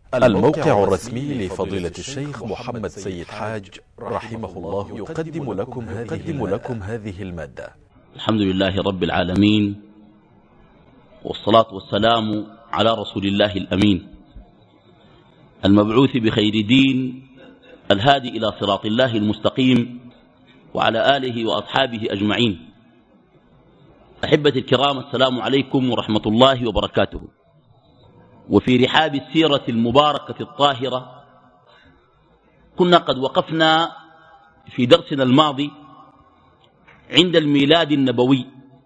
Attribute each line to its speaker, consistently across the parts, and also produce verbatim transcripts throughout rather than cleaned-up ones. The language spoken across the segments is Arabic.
Speaker 1: الموقع الرسمي لفضيلة الشيخ محمد سيد حاج رحمه الله يقدم لكم هذه, لكم هذه المادة.
Speaker 2: الحمد لله رب العالمين، والصلاة والسلام على رسول الله الأمين المبعوث بخير دين الهادي إلى صراط الله المستقيم، وعلى آله وأصحابه أجمعين. أحبتي الكرام، السلام عليكم ورحمة الله وبركاته. وفي رحاب السيرة المباركة الطاهرة كنا قد وقفنا في درسنا الماضي عند الميلاد النبوي،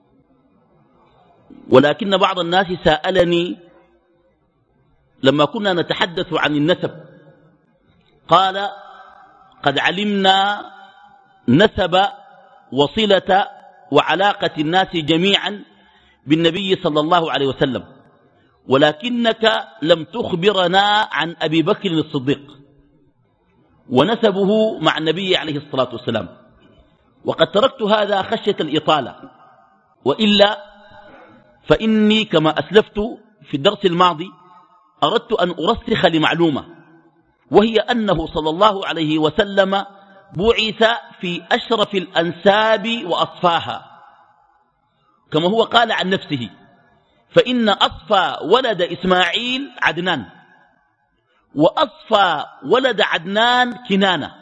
Speaker 2: ولكن بعض الناس سألني لما كنا نتحدث عن النسب، قال: قد علمنا نسب وصلة وعلاقة الناس جميعا بالنبي صلى الله عليه وسلم، ولكنك لم تخبرنا عن أبي بكر الصديق ونسبه مع النبي عليه الصلاة والسلام. وقد تركت هذا خشية الإطالة، وإلا فإني كما أسلفت في الدرس الماضي أردت أن أرسخ لمعلومة، وهي أنه صلى الله عليه وسلم بعث في أشرف الأنساب وأصفاها، كما هو قال عن نفسه: فإن أصفى ولد إسماعيل عدنان، وأصفى ولد عدنان كنانة،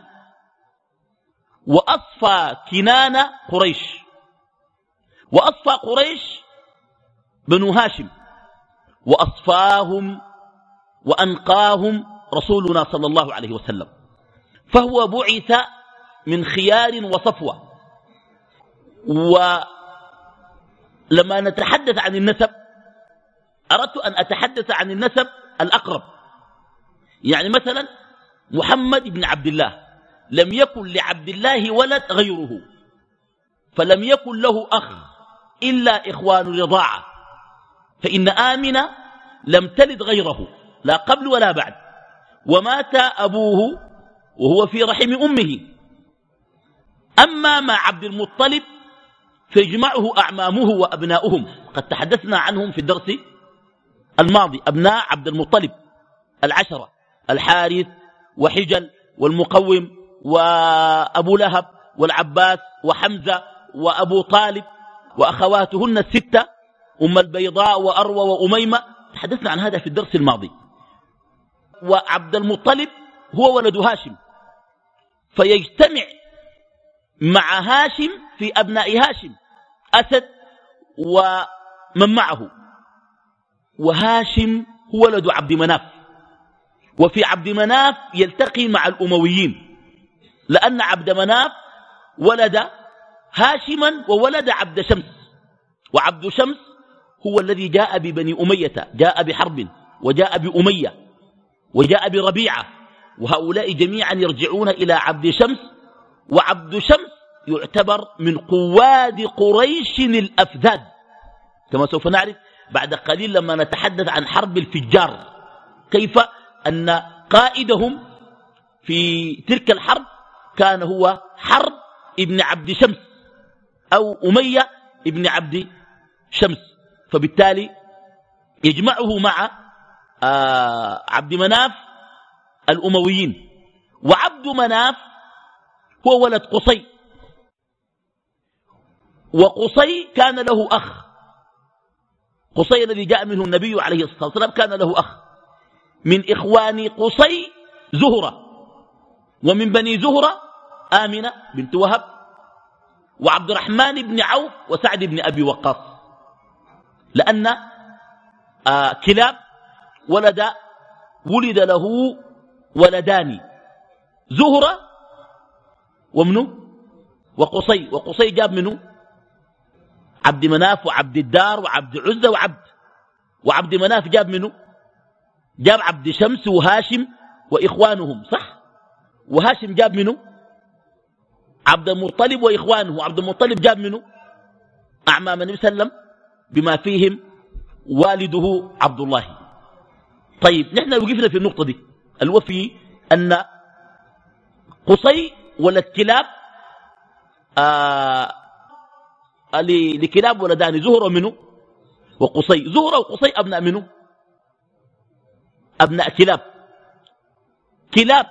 Speaker 2: وأصفى كنانة قريش، وأصفى قريش بنو هاشم، وأصفاهم وأنقاهم رسولنا صلى الله عليه وسلم. فهو بعث من خيار وصفوة. ولما نتحدث عن النسب أردت أن أتحدث عن النسب الأقرب، يعني مثلا محمد بن عبد الله لم يكن لعبد الله ولد غيره، فلم يكن له أخ إلا إخوان الرضاعة، فإن آمنة لم تلد غيره لا قبل ولا بعد، ومات أبوه وهو في رحم أمه. أما مع عبد المطلب فيجمعه أعمامه وأبناؤهم، قد تحدثنا عنهم في الدرس الماضي، أبناء عبد المطلب العشرة: الحارث وحجل والمقوم وأبو لهب والعباس وحمزة وأبو طالب وأخواتهن الستة، أم البيضاء وأروى وأميمة. تحدثنا عن هذا في الدرس الماضي. وعبد المطلب هو ولد هاشم، فيجتمع مع هاشم في أبناء هاشم أسد ومن معه، وهاشم هو ولد عبد مناف، وفي عبد مناف يلتقي مع الأمويين، لأن عبد مناف ولد هاشما وولد عبد شمس، وعبد شمس هو الذي جاء ببني أمية، جاء بحرب وجاء بأمية وجاء بربيعة، وهؤلاء جميعا يرجعون إلى عبد شمس. وعبد شمس يعتبر من قواد قريش الأفذاذ، كما سوف نعرف بعد قليل لما نتحدث عن حرب الفجار، كيف أن قائدهم في تلك الحرب كان هو حرب ابن عبد شمس أو أمية ابن عبد شمس، فبالتالي يجمعه مع آه عبد مناف الأمويين. وعبد مناف هو ولد قصي، وقصي كان له أخ، قصي الذي جاء منه النبي عليه الصلاة والسلام كان له أخ. من إخوان قصي زهرة، ومن بني زهرة آمنة بنت وهب وعبد الرحمن بن عوف وسعد بن أبي وقاص، لأن آه كلاب ولد ولد له ولدان، زهرة ومنه وقصي، وقصي جاب منه عبد مناف وعبد الدار وعبد عزة وعبد وعبد مناف جاب منه جاب عبد شمس وهاشم وإخوانهم، صح؟ وهاشم جاب منه عبد المطلب وإخوانه، وعبد المطلب جاب منه أعمام النبي صلى الله عليه وسلم بما فيهم والده عبد الله. طيب نحن وقفنا في النقطة دي الوفي أن قصي ولد كلاب آه لكلاب ولدان، زهرة منه وقصي. زهرة وقصي أبناء منه؟ أبناء كلاب، كلاب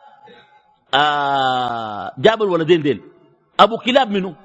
Speaker 2: آه جاب الولدين ديل، أبو كلاب منه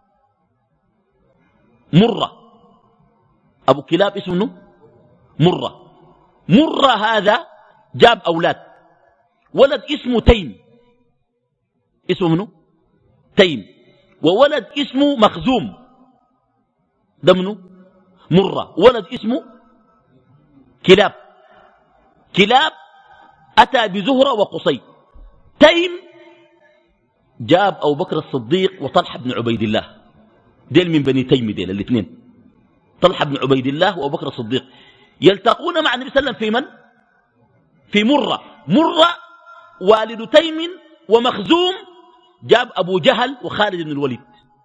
Speaker 2: مرة، أبو كلاب اسمه منه مرة. مرة هذا جاب أولاد، ولد اسمه تيم، اسمه منه تيم، وولد اسمه مخزوم، ده منه مرة، ولد اسمه كلاب. كلاب أتى بزهرة وقصي. تيم جاب أبو بكر الصديق وطلحة بن عبيد الله، ديل من بني تيم، ديل الاثنين، طلحة بن عبيد الله وأبو بكر الصديق يلتقون مع النبي صلى الله عليه وسلم في من؟ في مرة. مرة والد تيم ومخزوم جاب أبو جهل وخالد بن الوليد.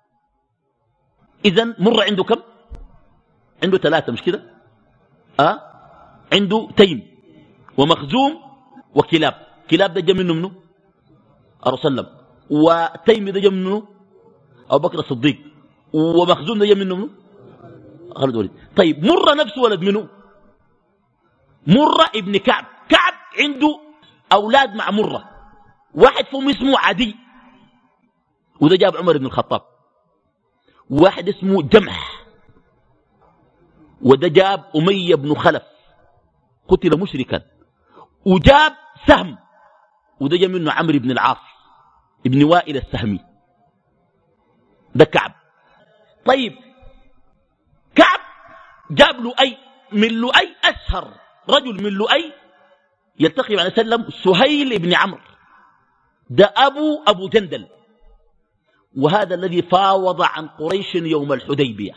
Speaker 2: إذن مرة عنده كم؟ عنده ثلاثة، مش كده؟ أه؟ عنده تيم ومخزوم وكلاب. كلاب ده جا منه منه الرسول صلى الله عليه وسلم، وتيم ده جا منه أبو بكر الصديق، ومخزوم ده جا منه منه خالد الوليد. طيب مرة نفسه ولد منه مرة ابن كعب. كعب عنده أولاد مع مرة، واحد فيهم اسمه عدي وده جاب عمر بن الخطاب، واحد اسمه جمح وده جاب أمية بن خلف قتل مشركا، وجاب سهم وده جاب منه عمرو بن العاص ابن وائل السهمي، ده كعب. طيب كعب جاب لؤي، من لؤي أشهر رجل من لؤي يلتقي مع النبي صلى الله عليه وسلم سهيل بن عمرو، ده أبو أبو جندل، وهذا الذي فاوض عن قريش يوم الحديبية.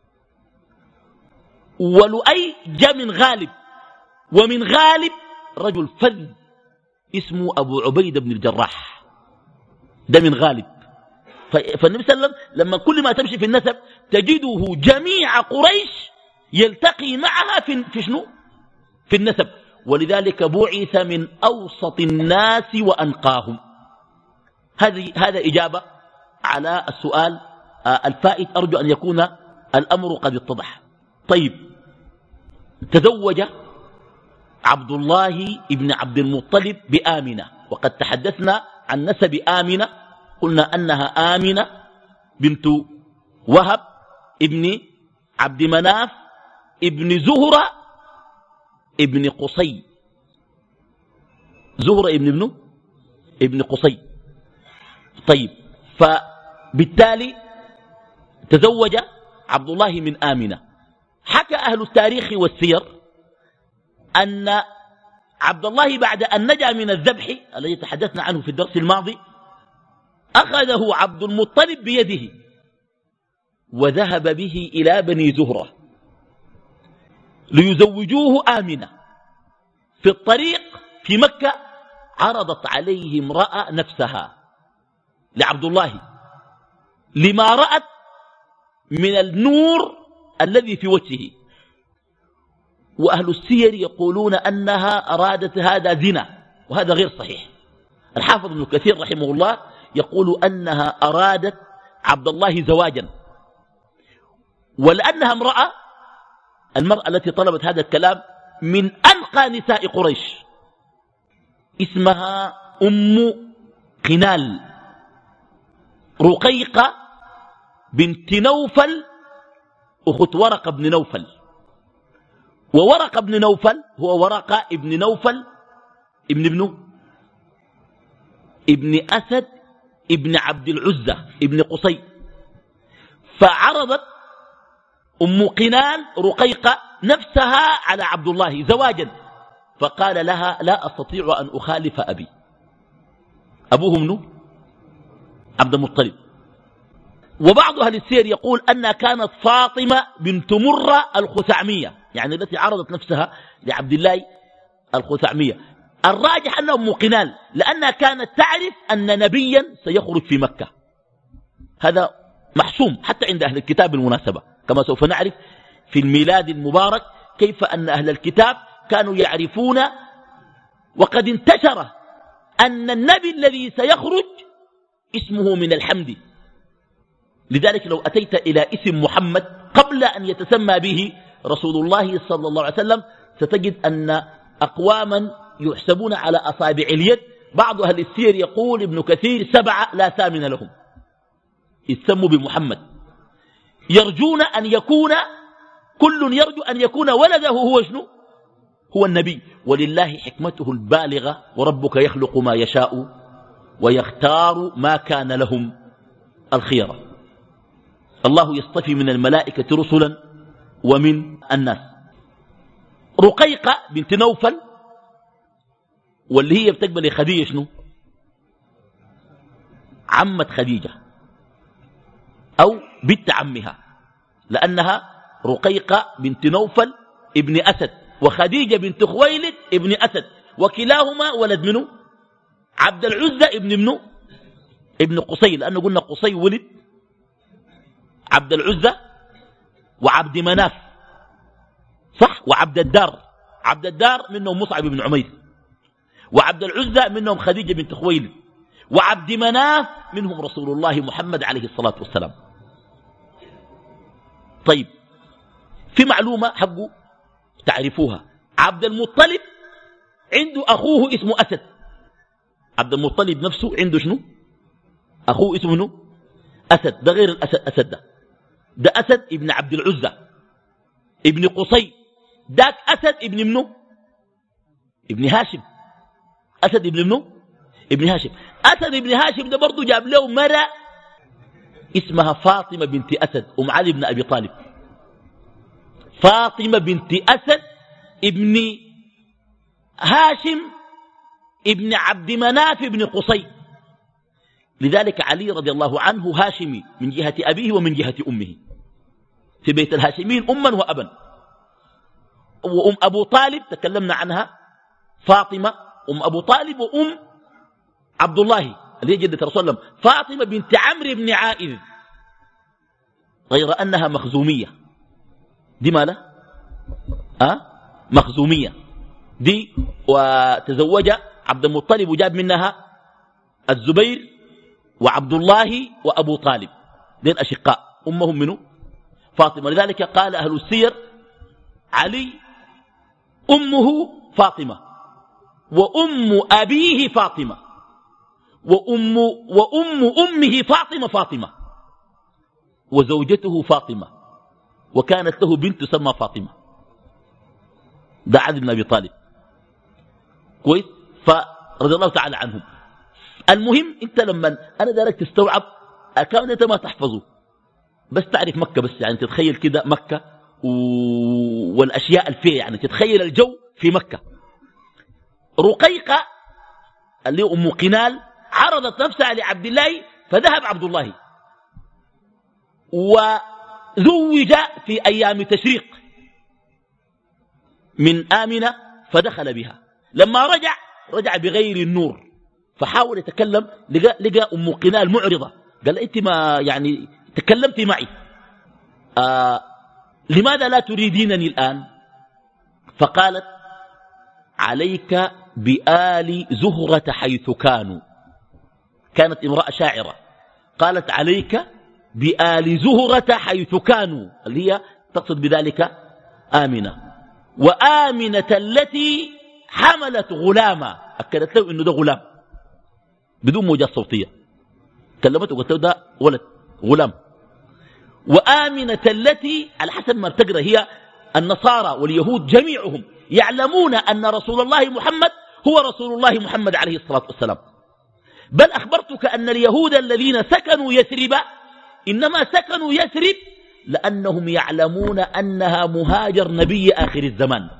Speaker 2: ولؤي جاء من غالب، ومن غالب رجل فذ اسمه أبو عبيدة بن الجراح، ده من غالب. فالنبي صلى الله عليه وسلم لما كل ما تمشي في النسب تجده جميع قريش يلتقي معها في, في شنو؟ في النسب، ولذلك بعث من أوسط الناس وأنقاهم. هذه هذا إجابة على السؤال الفائت، أرجو أن يكون الأمر قد اتضح. طيب تزوج عبد الله ابن عبد المطلب بآمنة، وقد تحدثنا عن نسب آمنة، قلنا أنها آمنة بنت وهب ابن عبد مناف ابن زهرة ابن قصي، زهرة ابن ابنه ابن قصي. طيب فبالتالي تزوج عبد الله من آمنة. حكى أهل التاريخ والسير أن عبد الله بعد أن نجا من الذبح الذي تحدثنا عنه في الدرس الماضي أخذه عبد المطلب بيده وذهب به إلى بني زهرة ليزوجوه آمنة. في الطريق في مكة عرضت عليه امرأة نفسها لعبد الله لما رأت من النور الذي في وجهه، وأهل السير يقولون أنها أرادت هذا زنا، وهذا غير صحيح. الحافظ ابن كثير رحمه الله يقول أنها أرادت عبد الله زواجا، ولأنها امرأة، المرأة التي طلبت هذا الكلام من أنقى نساء قريش، اسمها أم قنال رقيقة بنت نوفل أخت ورقة بن نوفل. وورقة بن نوفل هو ورقة ابن نوفل ابن ابنه ابن أسد ابن عبد العزة ابن قصي. فعرضت أم قنال رقيقة نفسها على عبد الله زواجا، فقال لها لا أستطيع أن أخالف أبي. أبوه منه عبد المطلب. وبعض أهل السير يقول أنها كانت فاطمة بنت مرة الخثعمية، يعني التي عرضت نفسها لعبد الله الخثعمية. الراجح أنها أم قنال، لأنها كانت تعرف أن نبيا سيخرج في مكة، هذا محسوم حتى عند أهل الكتاب بالمناسبة، كما سوف نعرف في الميلاد المبارك كيف أن أهل الكتاب كانوا يعرفون وقد انتشر أن النبي الذي سيخرج اسمه من الحمد. لذلك لو أتيت إلى اسم محمد قبل أن يتسمى به رسول الله صلى الله عليه وسلم ستجد أن أقواما يحسبون على أصابع اليد بعض أهل السير يقول ابن كثير سبعة لا ثامن لهم يسموا بمحمد، يرجون أن يكون كل يرجو أن يكون ولده هو شنو؟ هو النبي. ولله حكمته البالغة وربك يخلق ما يشاء ويختار ما كان لهم الخيرة. الله يصطفي من الملائكة رسلا ومن الناس. رقيقة بنت نوفل واللي هي بتقبل خديجة شنو؟ عمة خديجة أو بنت عمها، لأنها رقيقة بنت نوفل ابن أسد وخديجة بنت خويلد ابن أسد، وكلاهما ولد منه عبد العزة ابن منه ابن قصي، لأنه قلنا قصي ولد عبد العزة وعبد مناف صح، وعبد الدار، عبد الدار منهم مصعب بن عمير، وعبد العزة منهم خديجة بنت خويلد، وعبد مناف منهم رسول الله محمد عليه الصلاة والسلام. طيب في معلومة حقه تعرفوها، عبد المطلب عنده أخوه اسمه أسد. عبد المطلب نفسه عنده شنو؟ أخوه اسمه شنو؟ أسد. ده غير الأسد، أسد ده ده أسد ابن عبد العزة ابن قصي، داك أسد ابن منه ابن هاشم. أسد ابن منه ابن هاشم. أسد ابن هاشم ده برضو جاب له مرة اسمها فاطمة بنت أسد أم علي بن أبي طالب. فاطمة بنت أسد ابن هاشم ابن عبد مناف ابن قصي. لذلك علي رضي الله عنه هاشمي من جهة أبيه ومن جهة أمه، في بيت الهاشمين أما وأبا. وأم أبو طالب تكلمنا عنها، فاطمة أم أبو طالب وأم عبد الله اللي هي جدة رسول الله فاطمة بنت عمرو بن عائذ، غير أنها مخزومية. دي مالها أه؟ مخزومية دي، وتزوج عبد المطلب وجاب منها الزبير وعبد الله وأبو طالب، دين أشقاء أمهم منه فاطمة. لذلك قال أهل السير علي أمه فاطمة وأم أبيه فاطمة وأم, وأم أمه فاطمة فاطمة وزوجته فاطمة، وكانت له بنت تسمى فاطمة. ده علي بن أبي طالب كويس، فرضي الله تعالى عنهم. المهم انت لما انا دارك تستوعب كان انت ما تحفظه، بس تعرف مكة، بس يعني تتخيل كده مكة و... والاشياء الفيه، يعني تتخيل الجو في مكة. رقيقة اللي ام قنال عرضت نفسها لعبد الله فذهب عبد الله وزوج في ايام تشريق من آمنة فدخل بها. لما رجع رجع بغير النور، فحاول يتكلم، لقى, لقى أم قنال معرضة، قال أنت ما يعني تكلمتي معي آه لماذا لا تريدينني الآن؟ فقالت عليك بآل زهرة حيث كانوا. كانت امرأة شاعرة، قالت عليك بآل زهرة حيث كانوا، اللي هي تقصد بذلك آمنة. وآمنة التي حملت غلاما، أكدت له إنه ده غلام بدون موجات صوتية، كلمته وقلت له ده ولد غلام. وآمنة التي على حسب ما تقرأ هي النصارى واليهود جميعهم يعلمون أن رسول الله محمد هو رسول الله محمد عليه الصلاة والسلام. بل أخبرتك أن اليهود الذين سكنوا يثرب إنما سكنوا يثرب لأنهم يعلمون أنها مهاجر نبي آخر الزمان.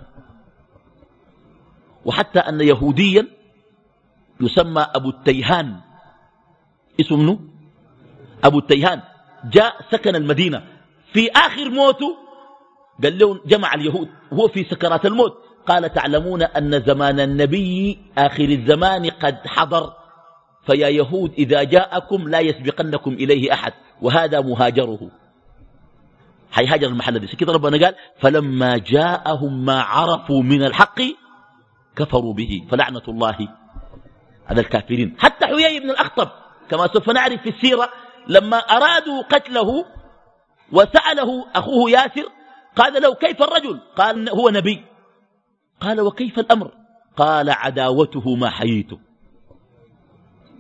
Speaker 2: وحتى أن يهوديا يسمى أبو التيهان، اسمه أبو التيهان، جاء سكن المدينة في آخر موته، قال لهم جمع اليهود وهو في سكرات الموت، قال تعلمون أن زمان النبي آخر الزمان قد حضر، فيا يهود إذا جاءكم لا يسبقنكم إليه أحد، وهذا مهاجره حيهاجر المحل دي. كده ربنا قال فلما جاءهم ما عرفوا من الحق كفروا به فلعنة الله على الكافرين. حتى حيي بن الأخطب كما سوف نعرف في السيرة لما أرادوا قتله وسأله أخوه ياسر قال له كيف الرجل؟ قال هو نبي. قال وكيف الأمر؟ قال عداوته ما حييته.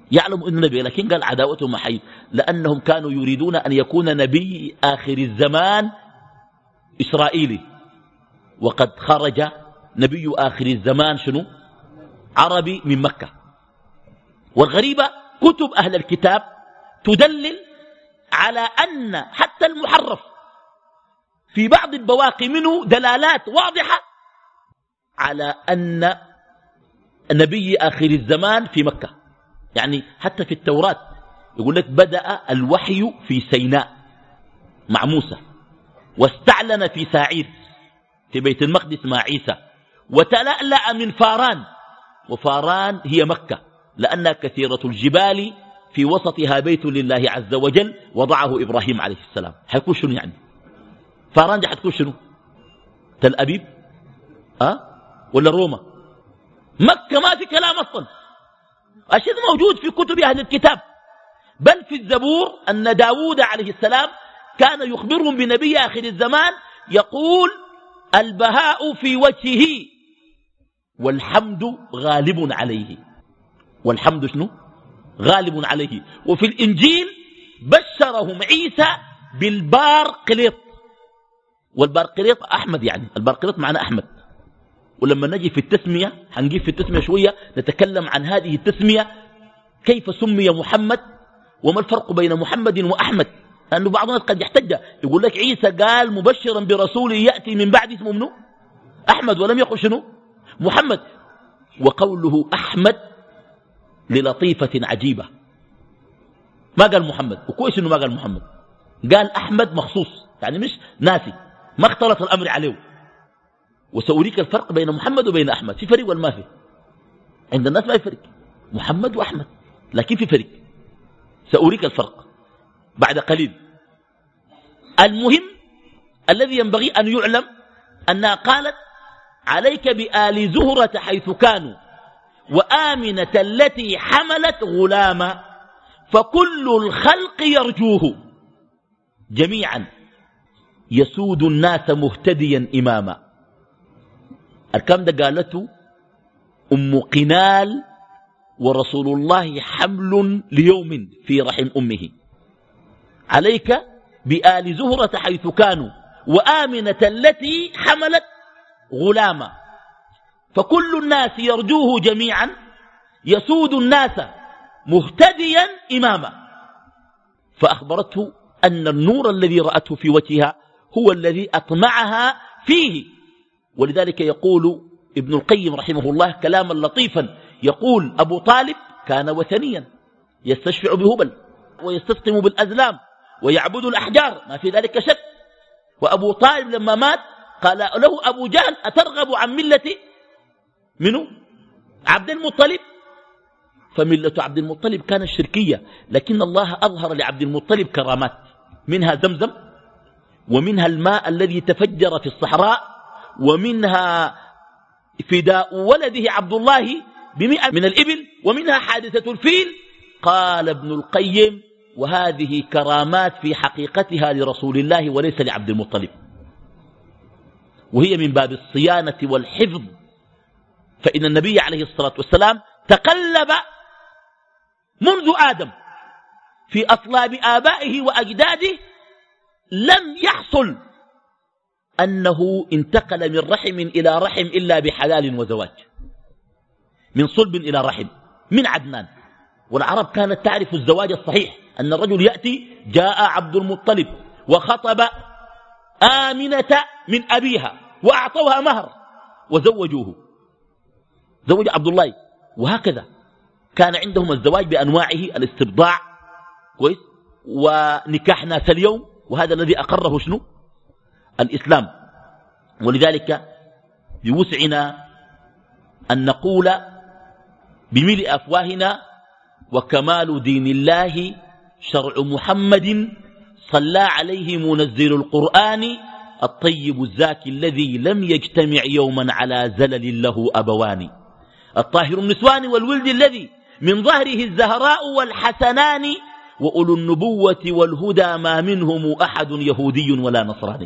Speaker 2: يعلم أنه نبي، لكن قال عداوتهم حي، لأنهم كانوا يريدون أن يكون نبي آخر الزمان إسرائيلي، وقد خرج نبي آخر الزمان شنو؟ عربي من مكة. والغريبة كتب أهل الكتاب تدلل على أن حتى المحرف في بعض البواقي منه دلالات واضحة على أن نبي آخر الزمان في مكة. يعني حتى في التوراة يقول لك بدأ الوحي في سيناء مع موسى، واستعلن في ساعير في بيت المقدس مع عيسى، وتلألأ من فاران، وفاران هي مكة لأنها كثيرة الجبال في وسطها بيت لله عز وجل وضعه إبراهيم عليه السلام. حيكون شنو يعني فاران دي؟ حتكون شنو؟ تل أبيب أه؟ ولا روما؟ مكة ما في كلام أصلا. الشيء موجود في كتب أهل الكتاب، بل في الزبور أن داود عليه السلام كان يخبرهم بنبي آخر الزمان يقول البهاء في وجهه والحمد غالب عليه. والحمد شنو؟ غالب عليه. وفي الإنجيل بشرهم عيسى بالبارقليط، والبارقليط أحمد، يعني البارقليط معنى أحمد. ولما نجي في التسمية هنجيب في التسمية شوية نتكلم عن هذه التسمية كيف سمي محمد وما الفرق بين محمد وأحمد، لأنه بعض الناس قد يحتج يقول لك عيسى قال مبشرا برسول يأتي من بعد اسمه منه أحمد، ولم يقل شنو؟ محمد. وقوله أحمد للطيفة عجيبة، ما قال محمد، وكويس إنه ما قال محمد، قال أحمد مخصوص، يعني مش ناسي، ما اختلط الأمر عليه. وسأريك الفرق بين محمد وبين أحمد، في فرق ولا ما في؟ عند الناس ما في فرق، محمد وأحمد، لكن في فرق، سأريك الفرق بعد قليل. المهم الذي ينبغي أن يعلم أنها قالت عليك بآل زهرة حيث كانوا وآمنة التي حملت غلاما فكل الخلق يرجوه جميعا يسود الناس مهتديا إماما. الكلام ده قالته أم قنال ورسول الله حمل ليوم في رحم أمه. عليك بآل زهرة حيث كانوا وآمنة التي حملت غلاما فكل الناس يرجوه جميعا يسود الناس مهتديا إماما. فأخبرته أن النور الذي رأته في وجهها هو الذي أطمعها فيه. ولذلك يقول ابن القيم رحمه الله كلاما لطيفا، يقول أبو طالب كان وثنيا يستشفع بهبل ويستسقم بالأزلام ويعبد الأحجار، ما في ذلك شك. وأبو طالب لما مات قال له أبو جهل أترغب عن ملة منه عبد المطلب؟ فملة عبد المطلب كانت شركية، لكن الله أظهر لعبد المطلب كرامات، منها زمزم، ومنها الماء الذي تفجر في الصحراء، ومنها فداء ولده عبد الله بمئة من الإبل، ومنها حادثة الفيل. قال ابن القيم وهذه كرامات في حقيقتها لرسول الله وليس لعبد المطلب، وهي من باب الصيانة والحفظ. فإن النبي عليه الصلاة والسلام تقلب منذ آدم في أصلاب آبائه وأجداده، لم يحصل أنه انتقل من رحم إلى رحم إلا بحلال وزواج، من صلب إلى رحم، من عدنان. والعرب كانت تعرف الزواج الصحيح، أن الرجل يأتي جاء عبد المطلب وخطب آمنة من أبيها وأعطوها مهر وزوجوه، زوج عبد الله. وهكذا كان عندهم الزواج بأنواعه، الاستبضاع كويس ونكاح ناس اليوم، وهذا الذي أقره شنو؟ الإسلام. ولذلك بوسعنا أن نقول بملء أفواهنا وكمال دين الله شرع محمد صلى عليه منزل القرآن الطيب الزاكي الذي لم يجتمع يوما على زلل له أبوان، الطاهر النسوان والولد الذي من ظهره الزهراء والحسنان، وأولو النبوة والهدى ما منهم أحد يهودي ولا نصراني.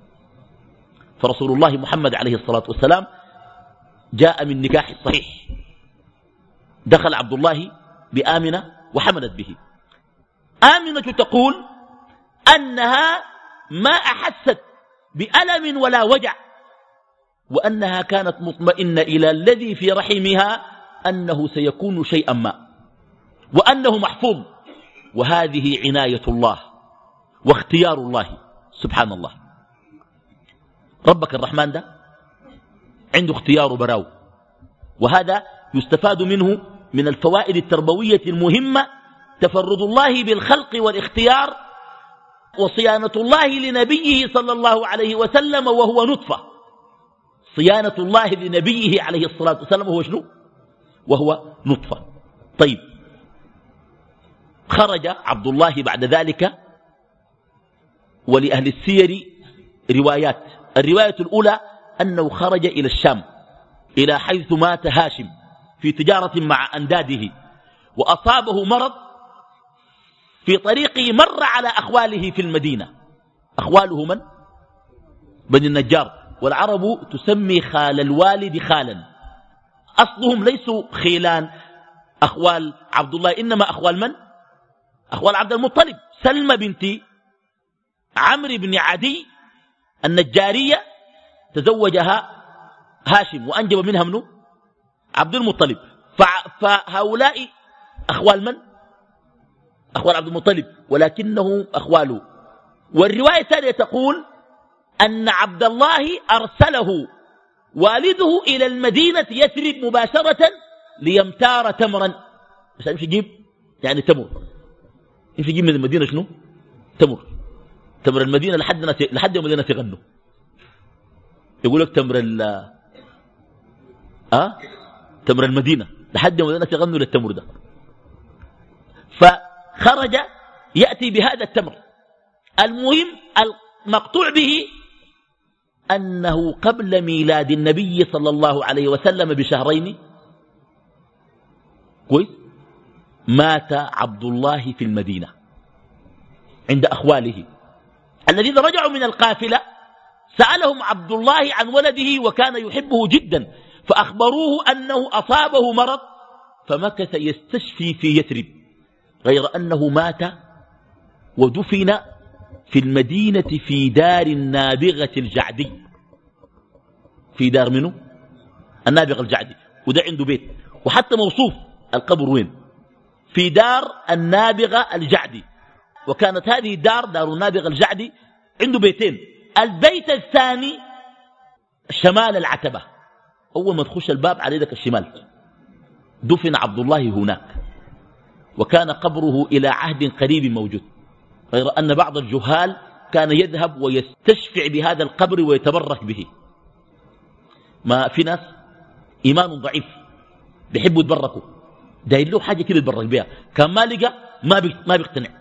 Speaker 2: فرسول الله محمد عليه الصلاة والسلام جاء من نكاح الصحيح. دخل عبد الله بآمنة وحملت به. آمنة تقول أنها ما أحست بألم ولا وجع، وأنها كانت مطمئنة إلى الذي في رحمها أنه سيكون شيئا ما، وأنه محفوظ. وهذه عناية الله واختيار الله سبحان الله. ربك الرحمن ده عنده اختيار براو، وهذا يستفاد منه من الفوائد التربوية المهمة، تفرد الله بالخلق والاختيار، وصيانة الله لنبيه صلى الله عليه وسلم وهو نطفة. صيانة الله لنبيه عليه الصلاة والسلام وهو شنو؟ وهو نطفة. طيب، خرج عبد الله بعد ذلك، ولأهل السير روايات. الرواية الأولى أنه خرج إلى الشام، إلى حيث مات هاشم في تجارة مع أنداده، وأصابه مرض في طريقه، مر على أخواله في المدينة. أخواله من؟ بني النجار، والعرب تسمي خال الوالد خالا، أصلهم ليسوا خيلان أخوال عبد الله، إنما أخوال من؟ أخوال عبد المطلب. سلمى بنت عمرو بن عدي النجارية تزوجها هاشم وأنجب منها منه عبد المطلب، فهؤلاء أخوال من؟ أخوال عبد المطلب، ولكنه أخواله. والرواية الثانية تقول أن عبد الله أرسله والده إلى المدينة يثرب مباشرة ليمتار تمرا، بس يمشي يجيب يعني تمر، يمشي يجيب من المدينة شنو؟ تمر. تمر المدينة لحد لحد يوم الناس يغنوا، يقول لك تمر ال أه؟ تمر المدينة لحد يوم الناس يغنوا للتمر ده. فخرج يأتي بهذا التمر. المهم المقطوع به أنه قبل ميلاد النبي صلى الله عليه وسلم بشهرين كويس مات عبد الله في المدينة عند أخواله الذين رجعوا من القافلة. سألهم عبد الله عن ولده وكان يحبه جدا، فأخبروه أنه أصابه مرض فمكث يستشفي في يثرب، غير أنه مات ودفن في المدينة في دار النابغة الجعدي. في دار منه؟ النابغة الجعدي، وده عنده بيت، وحتى موصوف القبر وين؟ في دار النابغة الجعدي. وكانت هذه الدار دار النابغة الجعدي عنده بيتين، البيت الثاني شمال العتبة، أول ما تخش الباب على يدك الشمال. دفن عبد الله هناك، وكان قبره إلى عهد قريب موجود، غير أن بعض الجهال كان يذهب ويستشفع بهذا القبر ويتبرك به. ما في ناس إيمان ضعيف بيحبوا يتبركوا، داير له حاجة كده يتبرك بها، كان ما لقى ما بي ما بيقتنع،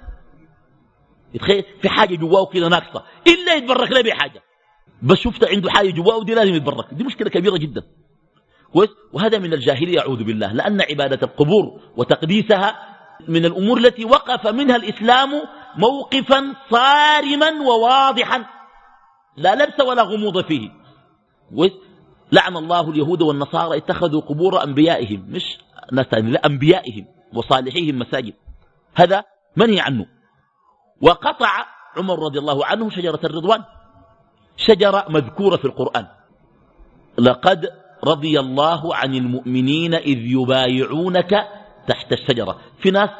Speaker 2: يتخيل في حاجة جواه كده ناقصة إلا يتبرك له بحاجة، بس شفت عنده حاجة جواه دي لازم يتبرك. دي مشكلة كبيرة جدا كويس. وهذا من الجاهلية أعوذ بالله، لأن عبادة القبور وتقديسها من الأمور التي وقف منها الإسلام موقفا صارما وواضحا لا لبس ولا غموض فيه. لعن الله اليهود والنصارى اتخذوا قبور أنبيائهم، مش ناس ثانيين، لا أنبيائهم وصالحيهم مساجد، هذا منهي عنه. وقطع عمر رضي الله عنه شجرة الرضوان، شجرة مذكورة في القرآن، لقد رضي الله عن المؤمنين إذ يبايعونك تحت الشجرة. في ناس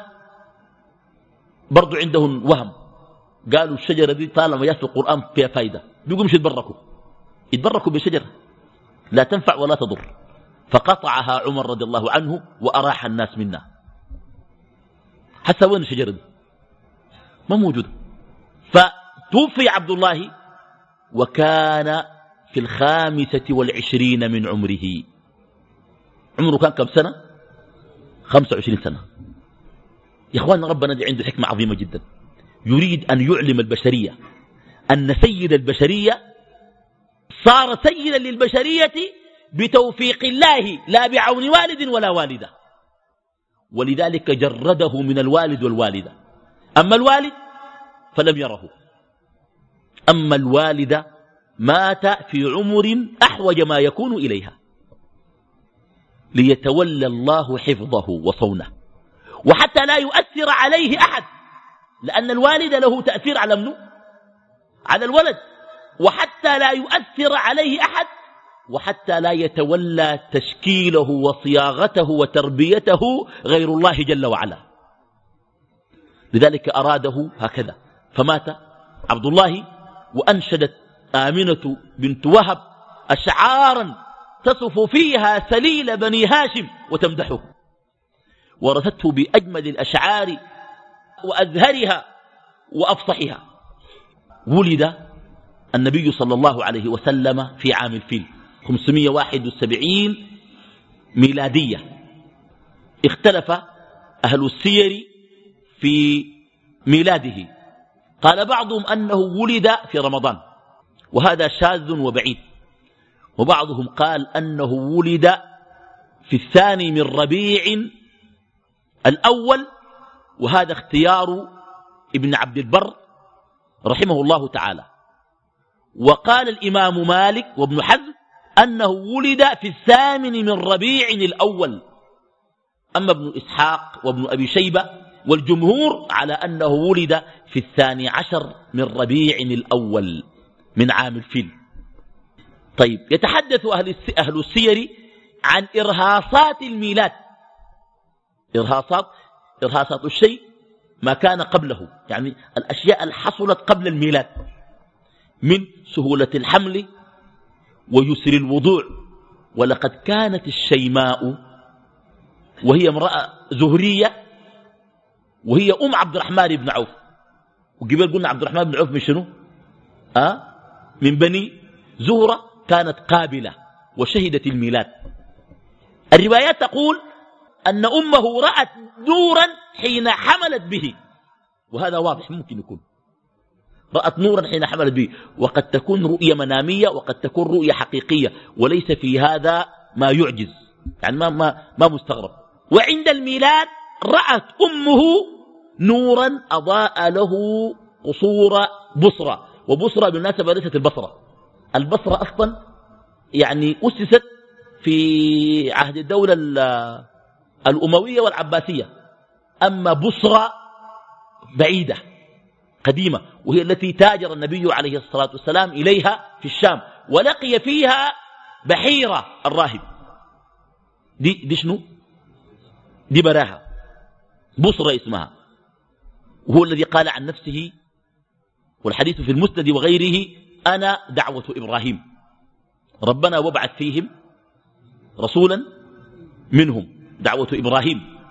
Speaker 2: برضو عندهم وهم، قالوا الشجرة دي طالما جاءت في القرآن فيها فايدة، بيقوم مش يتبركوا يتبركوا بشجرة لا تنفع ولا تضر، فقطعها عمر رضي الله عنه وأراح الناس منها. حتى وين الشجرة دي؟ ما موجودة. فتوفي عبد الله وكان في الخامسة والعشرين من عمره. عمره كان كم سنة؟ خمسة وعشرين سنة. يا إخواننا ربنا دي عنده حكمة عظيمة جدا، يريد أن يعلم البشرية أن سيد البشرية صار سيدا للبشرية بتوفيق الله لا بعون والد ولا والدة، ولذلك جرده من الوالد والوالدة. أما الوالد فلم يره، أما الوالدة مات في عمر أحوج ما يكون إليها، ليتولى الله حفظه وصونه. وحتى لا يؤثر عليه أحد، لأن الوالد له تأثير على منه، على الولد، وحتى لا يؤثر عليه أحد، وحتى لا يتولى تشكيله وصياغته وتربيته غير الله جل وعلا. لذلك أراده هكذا. فمات عبد الله وأنشدت آمنة بنت وهب أشعارا تصف فيها سليل بني هاشم وتمدحه، ورثته بأجمل الأشعار وأزهرها وأفصحها. ولد النبي صلى الله عليه وسلم في عام الفيل خمسمائة وواحد وسبعين ميلادية. اختلف أهل السير في ميلاده، قال بعضهم أنه ولد في رمضان وهذا شاذ وبعيد، وبعضهم قال أنه ولد في الثاني من ربيع الأول، وهذا اختيار ابن عبد البر رحمه الله تعالى. وقال الإمام مالك وابن حزم أنه ولد في الثامن من ربيع الأول. أما ابن إسحاق وابن أبي شيبة والجمهور على أنه ولد في الثاني عشر من ربيع الأول من عام الفيل. طيب، يتحدث أهل السير عن إرهاصات الميلاد. إرهاصات إرهاصات الشيء ما كان قبله، يعني الأشياء اللي حصلت قبل الميلاد من سهولة الحمل ويسر الوضوع. ولقد كانت الشيماء وهي امرأة زهرية وهي أم عبد الرحمن بن عوف، وقبل قلنا عبد الرحمن بن عوف من شنو؟ أه؟ من بني زهرة، كانت قابلة وشهدت الميلاد. الروايات تقول أن أمه رأت نورا حين حملت به، وهذا واضح ممكن يكون رأت نورا حين حملت به، وقد تكون رؤية منامية وقد تكون رؤية حقيقية، وليس في هذا ما يعجز، يعني ما, ما, ما مستغرب. وعند الميلاد رأت أمه نورا أضاء له قصور بصرى، وبصرى بالمناسبة ليست البصرة، البصرة أصلا يعني أسست في عهد الدولة الأموية والعباسية، أما بصرى بعيدة قديمة، وهي التي تاجر النبي عليه الصلاة والسلام إليها في الشام، ولقي فيها بحيرة الراهب. دي, دي شنو؟ دي براها، بصرى اسمها، وهو الذي قال عن نفسه، والحديث في المسند وغيره: أنا دعوة إبراهيم، ربنا وابعث فيهم رسولا منهم، دعوة إبراهيم.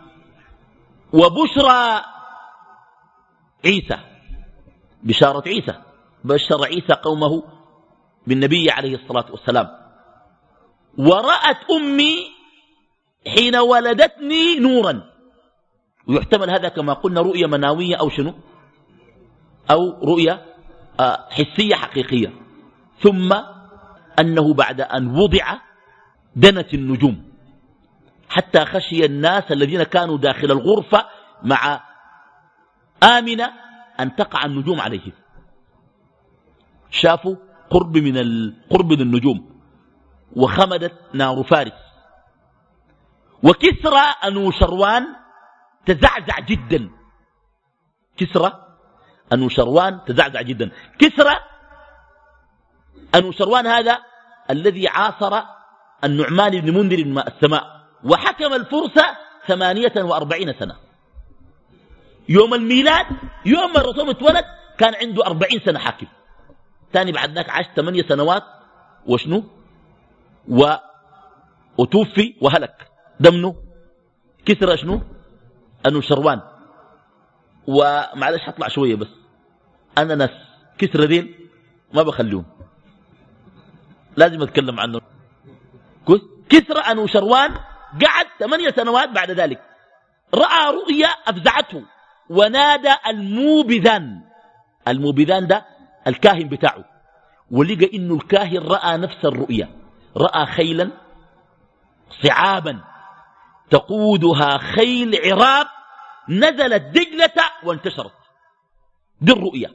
Speaker 2: وبشرى عيسى، بشارة عيسى، بشر عيسى قومه بالنبي عليه الصلاة والسلام. ورأت أمي حين ولدتني نورا، ويحتمل هذا كما قلنا رؤية مناوية أو شنو، أو رؤية حسية حقيقية. ثم أنه بعد أن وضع دنت النجوم، حتى خشي الناس الذين كانوا داخل الغرفة مع آمنة أن تقع النجوم عليهم، شافوا قرب من القرب من النجوم، وخمدت نار فارس. وكسرى أنوشروان تزعزع جدا، كسرى أنوشروان تزعزع جدا. كسرى أنوشروان هذا الذي عاصر النعمان بن منذر من السماء، وحكم الفرس ثمانية وأربعين سنة. يوم الميلاد، يوم الرسول اتولد، كان عنده أربعين سنة حاكم. ثاني بعد ذاك عاش ثمانية سنوات وشنو و... وتوفي وهلك. دمنه كسرى شنو أنوشروان. ومعلش هطلع شوية بس، أنا ناس كسرى دين ما بخليهم، لازم أتكلم عنه. كسرى أنوشروان قعد ثمانية سنوات، بعد ذلك رأى رؤيا أفزعته، ونادى الموبذان. الموبذان ده الكاهن بتاعه، ولقى إنه الكاهن رأى نفس الرؤيا، رأى خيلا صعابا تقودها خيل عراب نزلت دجلة وانتشرت. دي الرؤيا.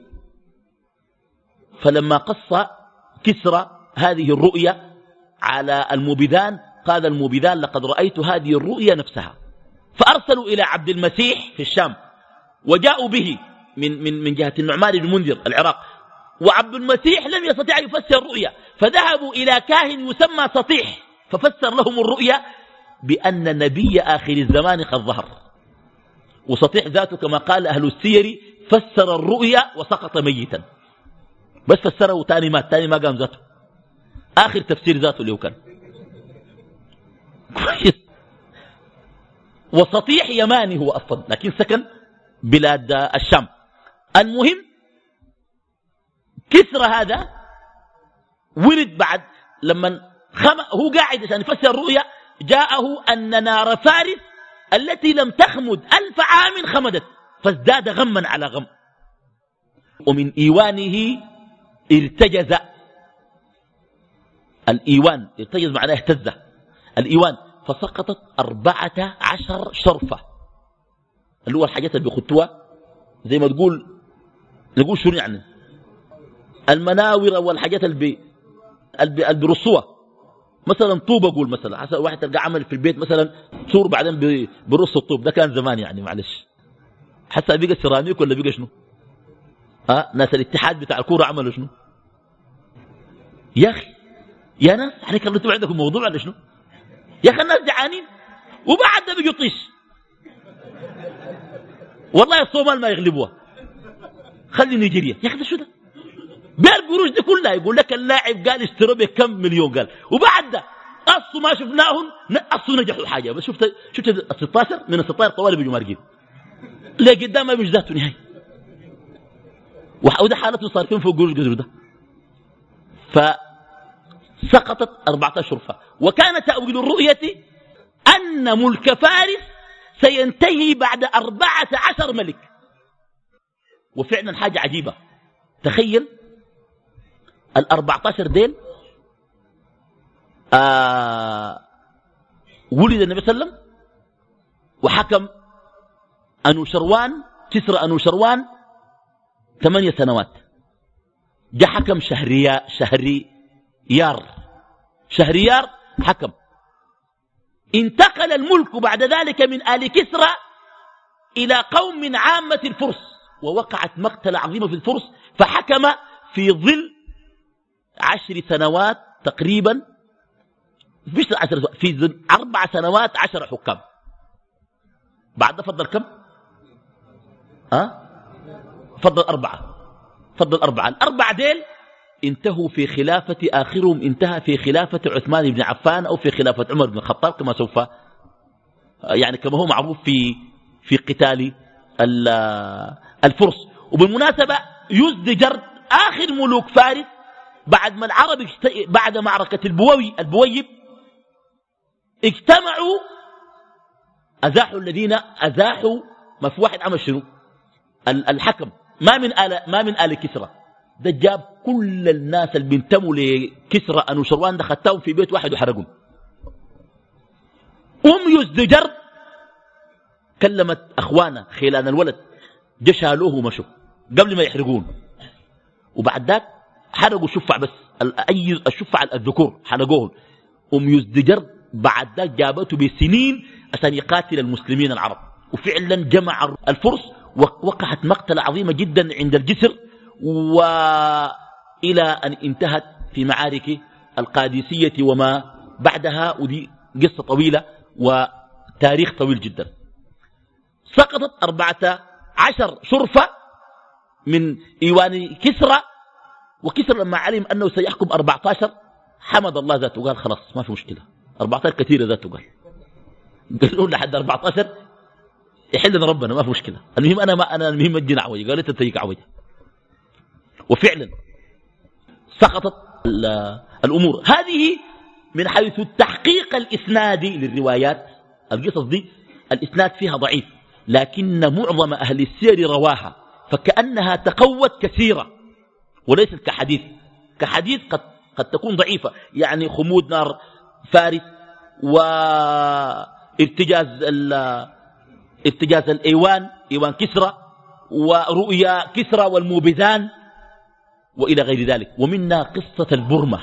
Speaker 2: فلما قص كسرى هذه الرؤيا على الموبذان، قال الموبذان: لقد رأيت هذه الرؤيا نفسها. فأرسلوا إلى عبد المسيح في الشام وجاءوا به من, من, من جهة النعمان بن المنذر العراق، وعبد المسيح لم يستطيع أن يفسر الرؤيا، فذهبوا إلى كاهن يسمى سطيح ففسر لهم الرؤيا بأن نبي آخر الزمان قد ظهر. وسطيح ذاته كما قال أهل السير فسر الرؤيا وسقط ميتا، بس فسره تاني مات، تاني ما قام ذاته، آخر تفسير ذاته اللي هو كان وسطيح يماني هو أصلا، لكن سكن بلاد الشام. المهم كسرى هذا ولد بعد لما خم... هو قاعد عشان يفسر الرؤيا، جاءه أن نار فارس التي لم تخمد ألف عام خمدت، فازداد غما على غم. ومن إيوانه ارتجز، الإيوان ارتجز معناه اهتز الإيوان، فسقطت أربعة عشر شرفة، اللي هو الحاجات اللي بيخطوها زي ما تقول نقول شنو يعني المناور والحاجات اللي اللي بيرصوها، مثلا طوب، أقول مثلا حسب واحد تلقى عمل في البيت مثلا سور بعدين برص الطوب، ده كان زمان يعني معلش، حتى بيقى سيراميك ولا بيقى شنو؟ ها ناس الاتحاد بتاع الكوره عملوا شنو؟ يا اخي يا ناس احنا كان انتم عندكم موضوع ولا شنو؟ يا اخي الناس جعانين وبعد ده بيجوا طيش، والله الصومال ما يغلبوها، خلي نيجيريا يا اخي ده شو ده؟ بالقروش دي كلها يقول لك اللاعب قال اشتروا بكم مليون، قال وبعد ده قصوا ما شفناهم نقصوا نجحوا حاجه، بس شفت شفت ال ستاشر من ال ستاشر طوالي بيجوا مارقين لا قدام ما بيجذاتوا نهائي، وده حالته صار فين فوق قروش قدر ده. فسقطت أربعة شرفة، وكان تأويل الرؤية أن ملك فارس سينتهي بعد أربعة عشر ملك. وفعلا حاجة عجيبة، تخيل الأربعة عشر ديل آه ولد النبي صلى الله عليه وسلم وحكم أنوشروان كسرى أنوشروان ثمانية سنوات، جاء حكم شهريار شهريار شهريار حكم. انتقل الملك بعد ذلك من آل كسرى إلى قوم من عامة الفرس، ووقعت مقتل عظيمة في الفرس، فحكم في ظل عشر سنوات تقريبا، مش عشر سنوات، في ظل أربع سنوات عشر حكام. بعد فضل كم؟ أه؟ فضل أربعة، فضل أربعة. الأربعة ديل انتهوا في خلافة، آخرهم انتهى في خلافة عثمان بن عفان أو في خلافة عمر بن الخطاب كما سوف يعني كما هو معروف في في قتال الفرس. وبالمناسبة يزدجر آخر ملوك فارس بعد ما العرب بعد معركة البووي البويب اجتمعوا أزاحوا الذين أزاحوا، ما في واحد عمل شنو الحكم ما من آل ما من آل كسرى، ده جاب كل الناس اللي بينتموا لكسرى أنوشروان ده خدتهم في بيت واحد وحرقهم. أم يزدجر كلمت أخوانا خيلان الولد جشالوه ومشوا قبل ما يحرقون، وبعد ذاك حرقوا الشفع، بس أي الشفع الذكور حرقوهم. أم يزدجر بعد ذاك جابته بسنين عشان يقاتل المسلمين العرب، وفعلا جمع الفرس، ووقعت مقتلة عظيمة جدا عند الجسر، وإلى أن انتهت في معارك القادسية وما بعدها، ودي قصة طويلة وتاريخ طويل جدا. سقطت أربعة عشر شرفة من إيوان كسرى، وكسرى لما علم أنه سيحكم أربعة عشر حمد الله ذاته، قال خلاص ما في مشكلة، أربعة عشر كثيرة ذاته، قال قال له لحد أربعة عشر يحلنا ربنا ما في مشكلة، المهم أنا ما أنا المهم أدينا عوجة، قال أنت تيجي عوجة. وفعلا سقطت الأمور هذه من حيث التحقيق الإسنادي للروايات. القصص دي الإسناد فيها ضعيف، لكن معظم أهل السير رواها، فكأنها تقوت كثيرة وليست كحديث. كحديث قد, قد تكون ضعيفة، يعني خمود نار فارس وارتجاز ارتجاز الإيوان إيوان كسرى ورؤيا كسرى والموبذان وإلى غير ذلك. ومنها قصة البرمة،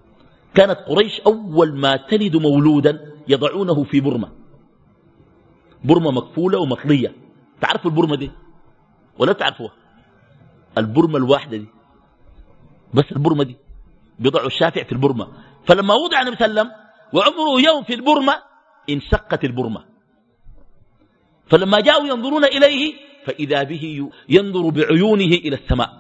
Speaker 2: كانت قريش أول ما تلد مولودا يضعونه في برمة، برمة مكفولة ومطلية. تعرفوا البرمة دي ولا تعرفوها؟ البرمة الواحدة دي بس البرمة دي بيضعوا الشافع في البرمة. فلما وضع النبي صلى الله عليه وسلم وعمره يوم في البرمة انشقت البرمة. فلما جاءوا ينظرون إليه فإذا به ينظر بعيونه إلى السماء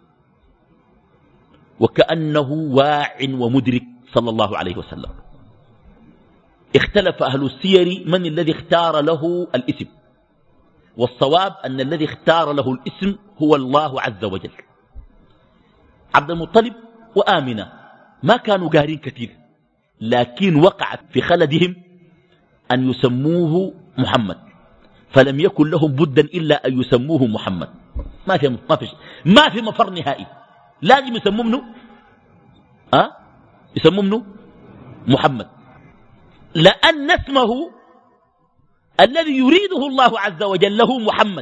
Speaker 2: وكأنه واع ومدرك صلى الله عليه وسلم. اختلف أهل السير من الذي اختار له الاسم، والصواب أن الذي اختار له الاسم هو الله عز وجل. عبد المطلب وآمنة ما كانوا قارين كثير، لكن وقعت في خلدهم أن يسموه محمد، فلم يكن لهم بدا إلا أن يسموه محمد. ما في ما في ما في مفر نهائي، لازم يسموه منه أه؟ يسموه منه محمد، لأن اسمه الذي يريده الله عز وجل له محمد.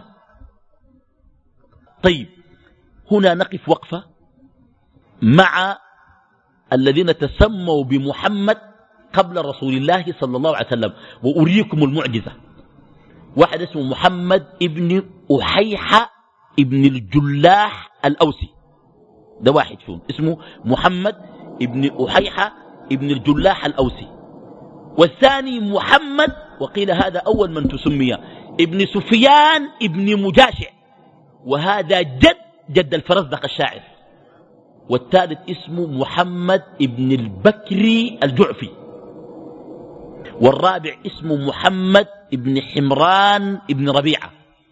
Speaker 2: طيب هنا نقف وقفة مع الذين تسموا بمحمد قبل رسول الله صلى الله عليه وسلم، وأريكم المعجزة. واحد اسمه محمد ابن أحيحة ابن الجلاح الأوسي، ده واحد فيهم اسمه محمد ابن أحيحة ابن الجلاح الأوسي. والثاني محمد، وقيل هذا أول من تسمي، ابن سفيان ابن مجاشع، وهذا جد جد الفرزدق الشاعر. والثالث اسمه محمد ابن البكري الجعفي. والرابع اسمه محمد ابن حمران ابن ربيعة.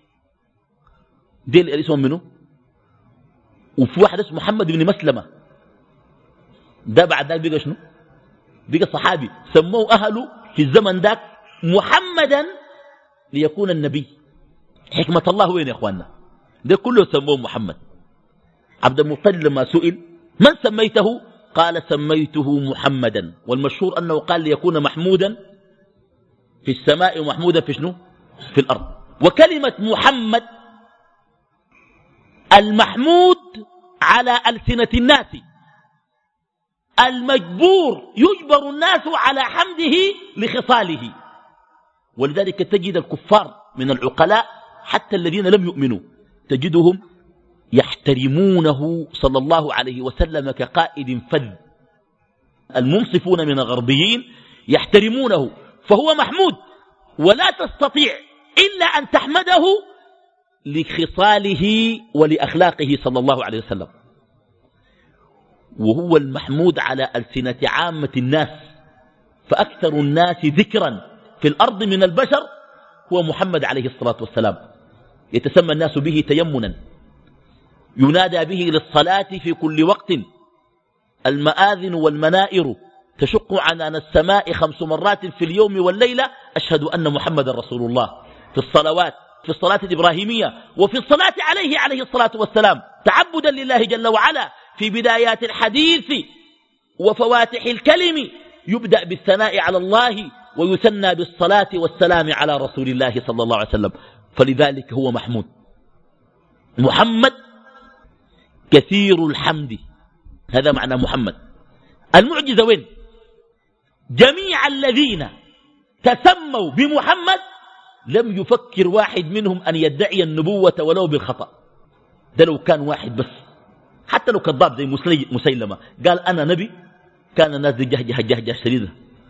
Speaker 2: دي الاسم منه. وفي واحد اسمه محمد ابن مسلمة، ده بعد ذلك بقى شنو؟ بقى صحابي، سموه أهله في الزمن ذاك محمدا ليكون النبي. حكمة الله وين يا أخواننا؟ ده كله سموه محمد. عبد المطلب لما سئل من سميته قال سميته محمدا، والمشهور أنه قال ليكون محمودا في السماء ومحمودا في شنو؟ في الأرض. وكلمة محمد المحمود على ألسنة الناس، المجبور يجبر الناس على حمده لخصاله. ولذلك تجد الكفار من العقلاء حتى الذين لم يؤمنوا تجدهم يحترمونه صلى الله عليه وسلم كقائد فذ. المنصفون من الغربيين يحترمونه، فهو محمود ولا تستطيع إلا أن تحمده لخصاله ولأخلاقه صلى الله عليه وسلم. وهو المحمود على ألسنة عامة الناس، فأكثر الناس ذكرا في الأرض من البشر هو محمد عليه الصلاة والسلام. يتسمى الناس به تيمنا، ينادى به للصلاة في كل وقت. المآذن والمنائر تشق عنان السماء خمس مرات في اليوم والليلة أشهد أن محمد رسول الله، في الصلوات، في الصلاة الإبراهيمية، وفي الصلاة عليه عليه الصلاة والسلام تعبدا لله جل وعلا. في بدايات الحديث وفواتح الكلم يبدأ بالثناء على الله ويثنى بالصلاة والسلام على رسول الله صلى الله عليه وسلم، فلذلك هو محمود. محمد كثير الحمد، هذا معنى محمد. المعجزة وين؟ جميع الذين تسموا بمحمد لم يفكر واحد منهم أن يدعي النبوة ولو بالخطأ. ده لو كان واحد بس، حتى لو كذاب زي مسيلمة قال أنا نبي، كان الناس دي جهجه جهجه شديدة،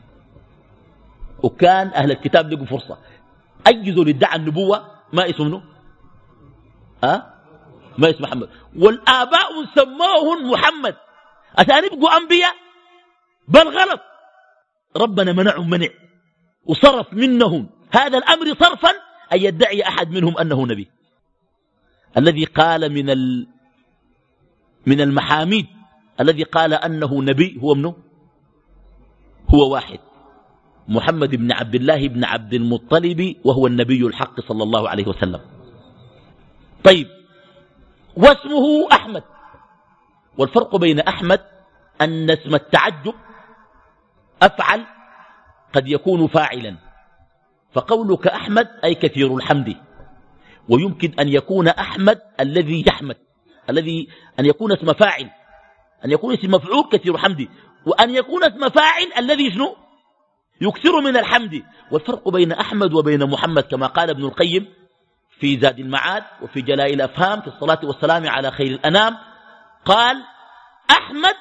Speaker 2: وكان أهل الكتاب لقوا فرصة. أجزوا للدعاء النبوة ما اسمه أه؟ ما اسم محمد، والآباء سموهن محمد عشان يبقوا أنبياء، بل غلط. ربنا منعهم منع وصرف منهم هذا الأمر صرفا أن يدعي أحد منهم أنه نبي. الذي قال من ال من المحاميد الذي قال أنه نبي هو منه؟ هو واحد، محمد بن عبد الله بن عبد المطلب، وهو النبي الحق صلى الله عليه وسلم. طيب، واسمه أحمد. والفرق بين أحمد أن اسم التعجب أفعل قد يكون فاعلا، فقولك أحمد أي كثير الحمد. ويمكن أن يكون أحمد الذي يحمد، الذي أن يكون اسم فاعل، أن يكون اسم مفعول كثير حمد، وأن يكون اسم فاعل الذي شنو يكثر من الحمد. والفرق بين أحمد وبين محمد كما قال ابن القيم في زاد المعاد وفي جلاء الأفهام في الصلاة والسلام على خير الأنام، قال أحمد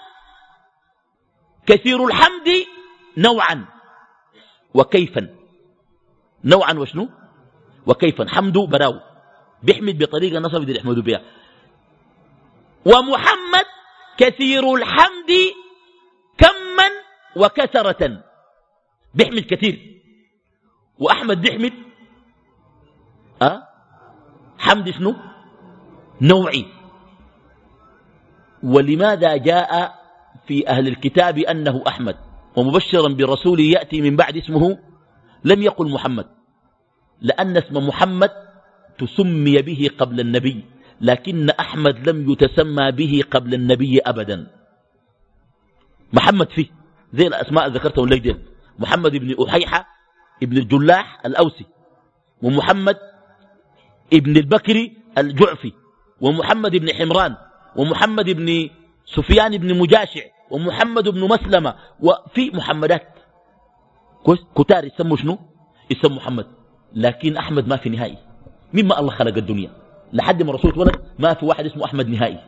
Speaker 2: كثير الحمد نوعا وكيفا. نوعا وشنو وكيفا. حمد براو بيحمد بطريقة نصب دي يحمدوا بها. ومحمد كثير الحمد كما وكثرة، بيحمد كثير. وأحمد بيحمد أه؟ حمد شنو نوعي. ولماذا جاء في أهل الكتاب أنه أحمد ومبشرا برسول يأتي من بعد اسمه لم يقل محمد؟ لأن اسم محمد تسمي به قبل النبي، لكن أحمد لم يتسمى به قبل النبي أبدا. محمد فيه زي الأسماء ذكرتهم لك دي، محمد بن أحيحة ابن الجلاح الأوسي، ومحمد ابن البكري الجعفي، ومحمد بن حمران، ومحمد بن سفيان بن مجاشع، ومحمد بن مسلمة، وفي محمدات كتار يسموا شنو يسموا محمد. لكن أحمد ما في نهائي. مما الله خلق الدنيا لحد ما رسول اتولد ما في واحد اسمه أحمد نهائي.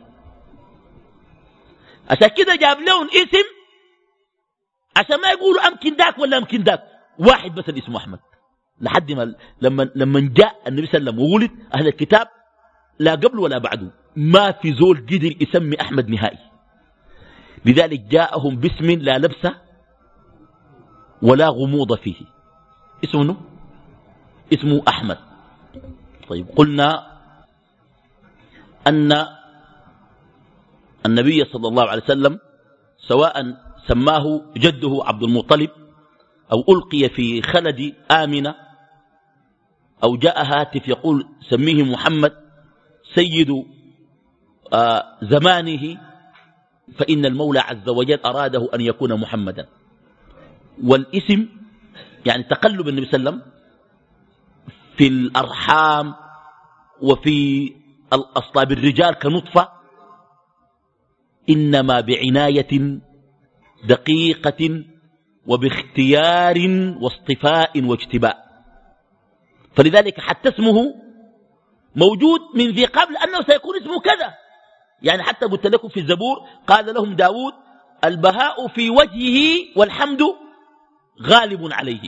Speaker 2: عشان كده جاب لهم اسم عشان ما يقولوا أمكن ذاك ولا أمكن ذاك، واحد بس اسمه أحمد. لحد ما لما لما جاء النبي صلى الله عليه وسلم وولد أهل الكتاب لا قبل ولا بعده ما في زول قدر يسمي أحمد نهائي. لذلك جاءهم باسم لا لبس ولا غموض فيه، اسمه اسمه أحمد. طيب قلنا أن النبي صلى الله عليه وسلم سواء سماه جده عبد المطلب أو ألقي في خلد آمنة أو جاء هاتف يقول سميه محمد سيد آه زمانه، فإن المولى عز وجل أراده أن يكون محمدا. والاسم يعني تقلب النبي صلى الله عليه وسلم في الأرحام وفي الأصلاب الرجال كنطفة إنما بعناية دقيقة وباختيار واصطفاء واجتباء. فلذلك حتى اسمه موجود من ذي قبل أنه سيكون اسمه كذا. يعني حتى قلت لكم في الزبور قال لهم داود البهاء في وجهه والحمد غالب عليه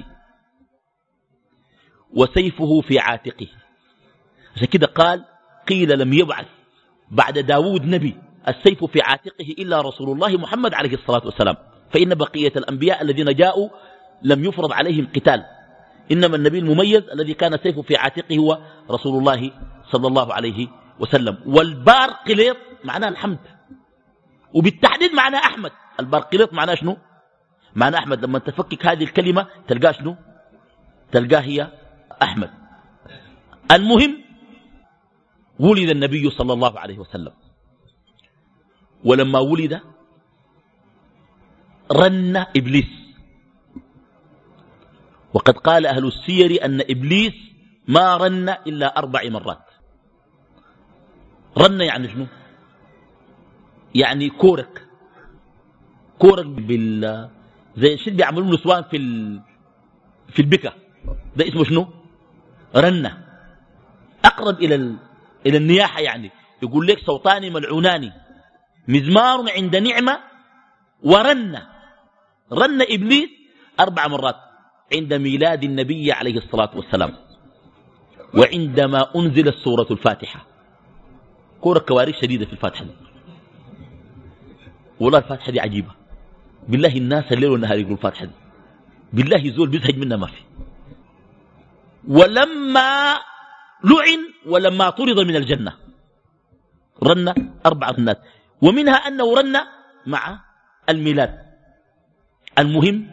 Speaker 2: وسيفه في عاتقه. عشان كده قال قيل لم يبعث بعد داود نبي السيف في عاتقه إلا رسول الله محمد عليه الصلاة والسلام، فإن بقية الأنبياء الذين جاءوا لم يفرض عليهم قتال، إنما النبي المميز الذي كان السيف في عاتقه هو رسول الله صلى الله عليه وسلم. والبارقليط معناه الحمد، وبالتحديد معناه أحمد. البارقليط معناه شنو؟ معناه أحمد. لما تفكك هذه الكلمة تلقاه شنو؟ تلقاه هي أحمد. المهم ولد النبي صلى الله عليه وسلم، ولما ولد رن إبليس. وقد قال أهل السير أن إبليس ما رن إلا أربع مرات. رن يعني شنو؟ يعني كورك كورك بال زي الشيء بيعملون نسوان في ال... في البكا، ده اسمه شنو؟ رن. أقرب إلى ال... إلى النياحة. يعني يقول لك صوتان ملعونان مزمار عند نعمة ورن. رن إبليس أربع مرات عند ميلاد النبي عليه الصلاة والسلام وعندما أنزلت سورة الفاتحة. كورة كوارث شديدة في الفاتحة دي. والله الفاتحة دي عجيبة بالله. الناس الليل والنهار يقولوا الفاتحة دي بالله زول بيزهج منها ما في. ولما لعن ولما طرد من الجنة رن أربع رنات، ومنها أنه رن مع الميلاد. المهم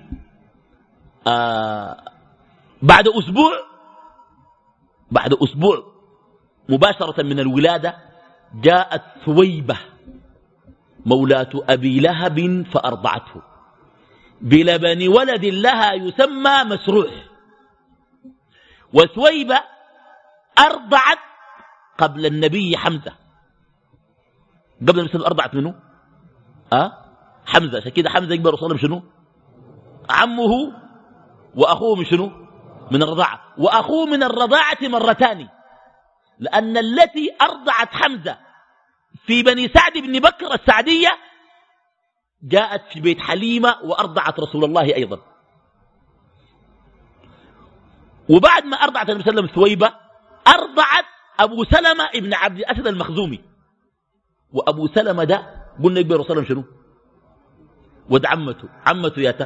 Speaker 2: آه بعد أسبوع بعد أسبوع مباشرة من الولادة جاءت ثويبة مولاة أبي لهب فأرضعته بلبن ولد لها يسمى مسروح. وثويبة أرضعت قبل النبي حمزة، قبل النبي أرضعت منه أه؟ حمزة. عشان كده حمزة يكبر رسول الله شنو؟ عمه وأخوه من شنو؟ من الرضاعة. وأخوه من الرضاعة مرتان، لأن التي أرضعت حمزة في بني سعد بن بكر السعدية جاءت في بيت حليمة وأرضعت رسول الله أيضا. وبعد ما أرضعت النبي صلى الله عليه وسلم ثويبة أرضعت أبو سلمة ابن عبد الأسد المخزومي. وأبو سلمة ده قلنا يبقى رسول الله شنو؟ ود عمته، عمته ياتا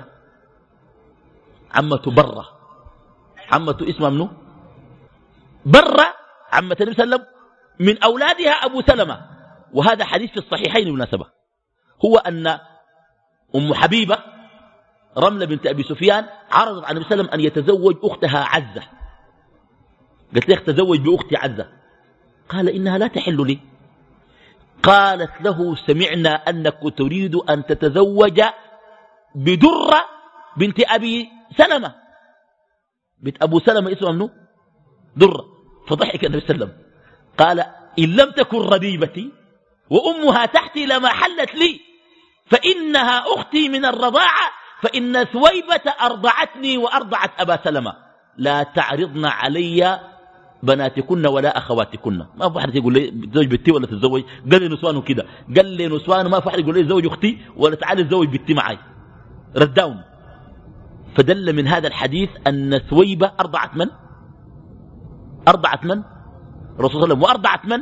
Speaker 2: عمته برة، عمته اسمها منه برة، عمة النبي صلى الله عليه وسلم، من أولادها أبو سلمة. وهذا حديث في الصحيحين بالمناسبة، هو أن أم حبيبة رملة بنت أبي سفيان عرضت على النبي صلى الله عليه وسلم أن يتزوج أختها عزة، قالت لي تزوج بأختي عزة، قال إنها لا تحل لي. قالت له سمعنا أنك تريد أن تتزوج بدرة بنت أبي سلمة، بنت أبو سلمة اسمها منه درة. فضحك النبي صلى الله عليه وسلم قال إن لم تكن ربيبتي وأمها تحتي لما حلت لي، فإنها أختي من الرضاعة، فإن ثويبة أرضعتني وأرضعت أبا سلمة، لا تعرضن علي بناتكن ولا أخواتكن. ما في أحد يقول لي تزوج بنتي ولا تتزوج، قال لي نسوانه كده، قال لي نسوانه ما في أحد يقول لي زوج أختي ولا تعالي تزوج بنتي معي، رداون. فدل من هذا الحديث أن ثويبة أرضعت من؟ أرضعت من؟ رسول الله صلى الله عليه وسلم. وأرضعت من؟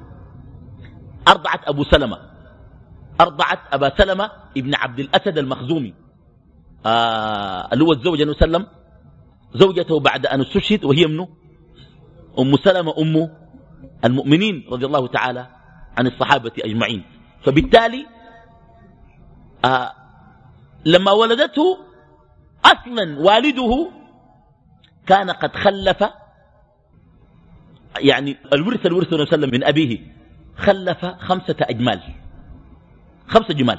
Speaker 2: أرضعت أبو سلمة، أرضعت أبا سلمة ابن عبد الأسد المخزومي، آه اللي هو الزوج النبي صلى الله عليه وسلم زوجته بعد أن استشهد، وهي منه أم سلمة أم المؤمنين رضي الله تعالى عن الصحابة أجمعين. فبالتالي آه لما ولدته أصلا والده كان قد خلف، يعني الورث الورث النبي صلى الله عليه وسلم من أبيه، خلف خمسة أجمال، خمسة جمال،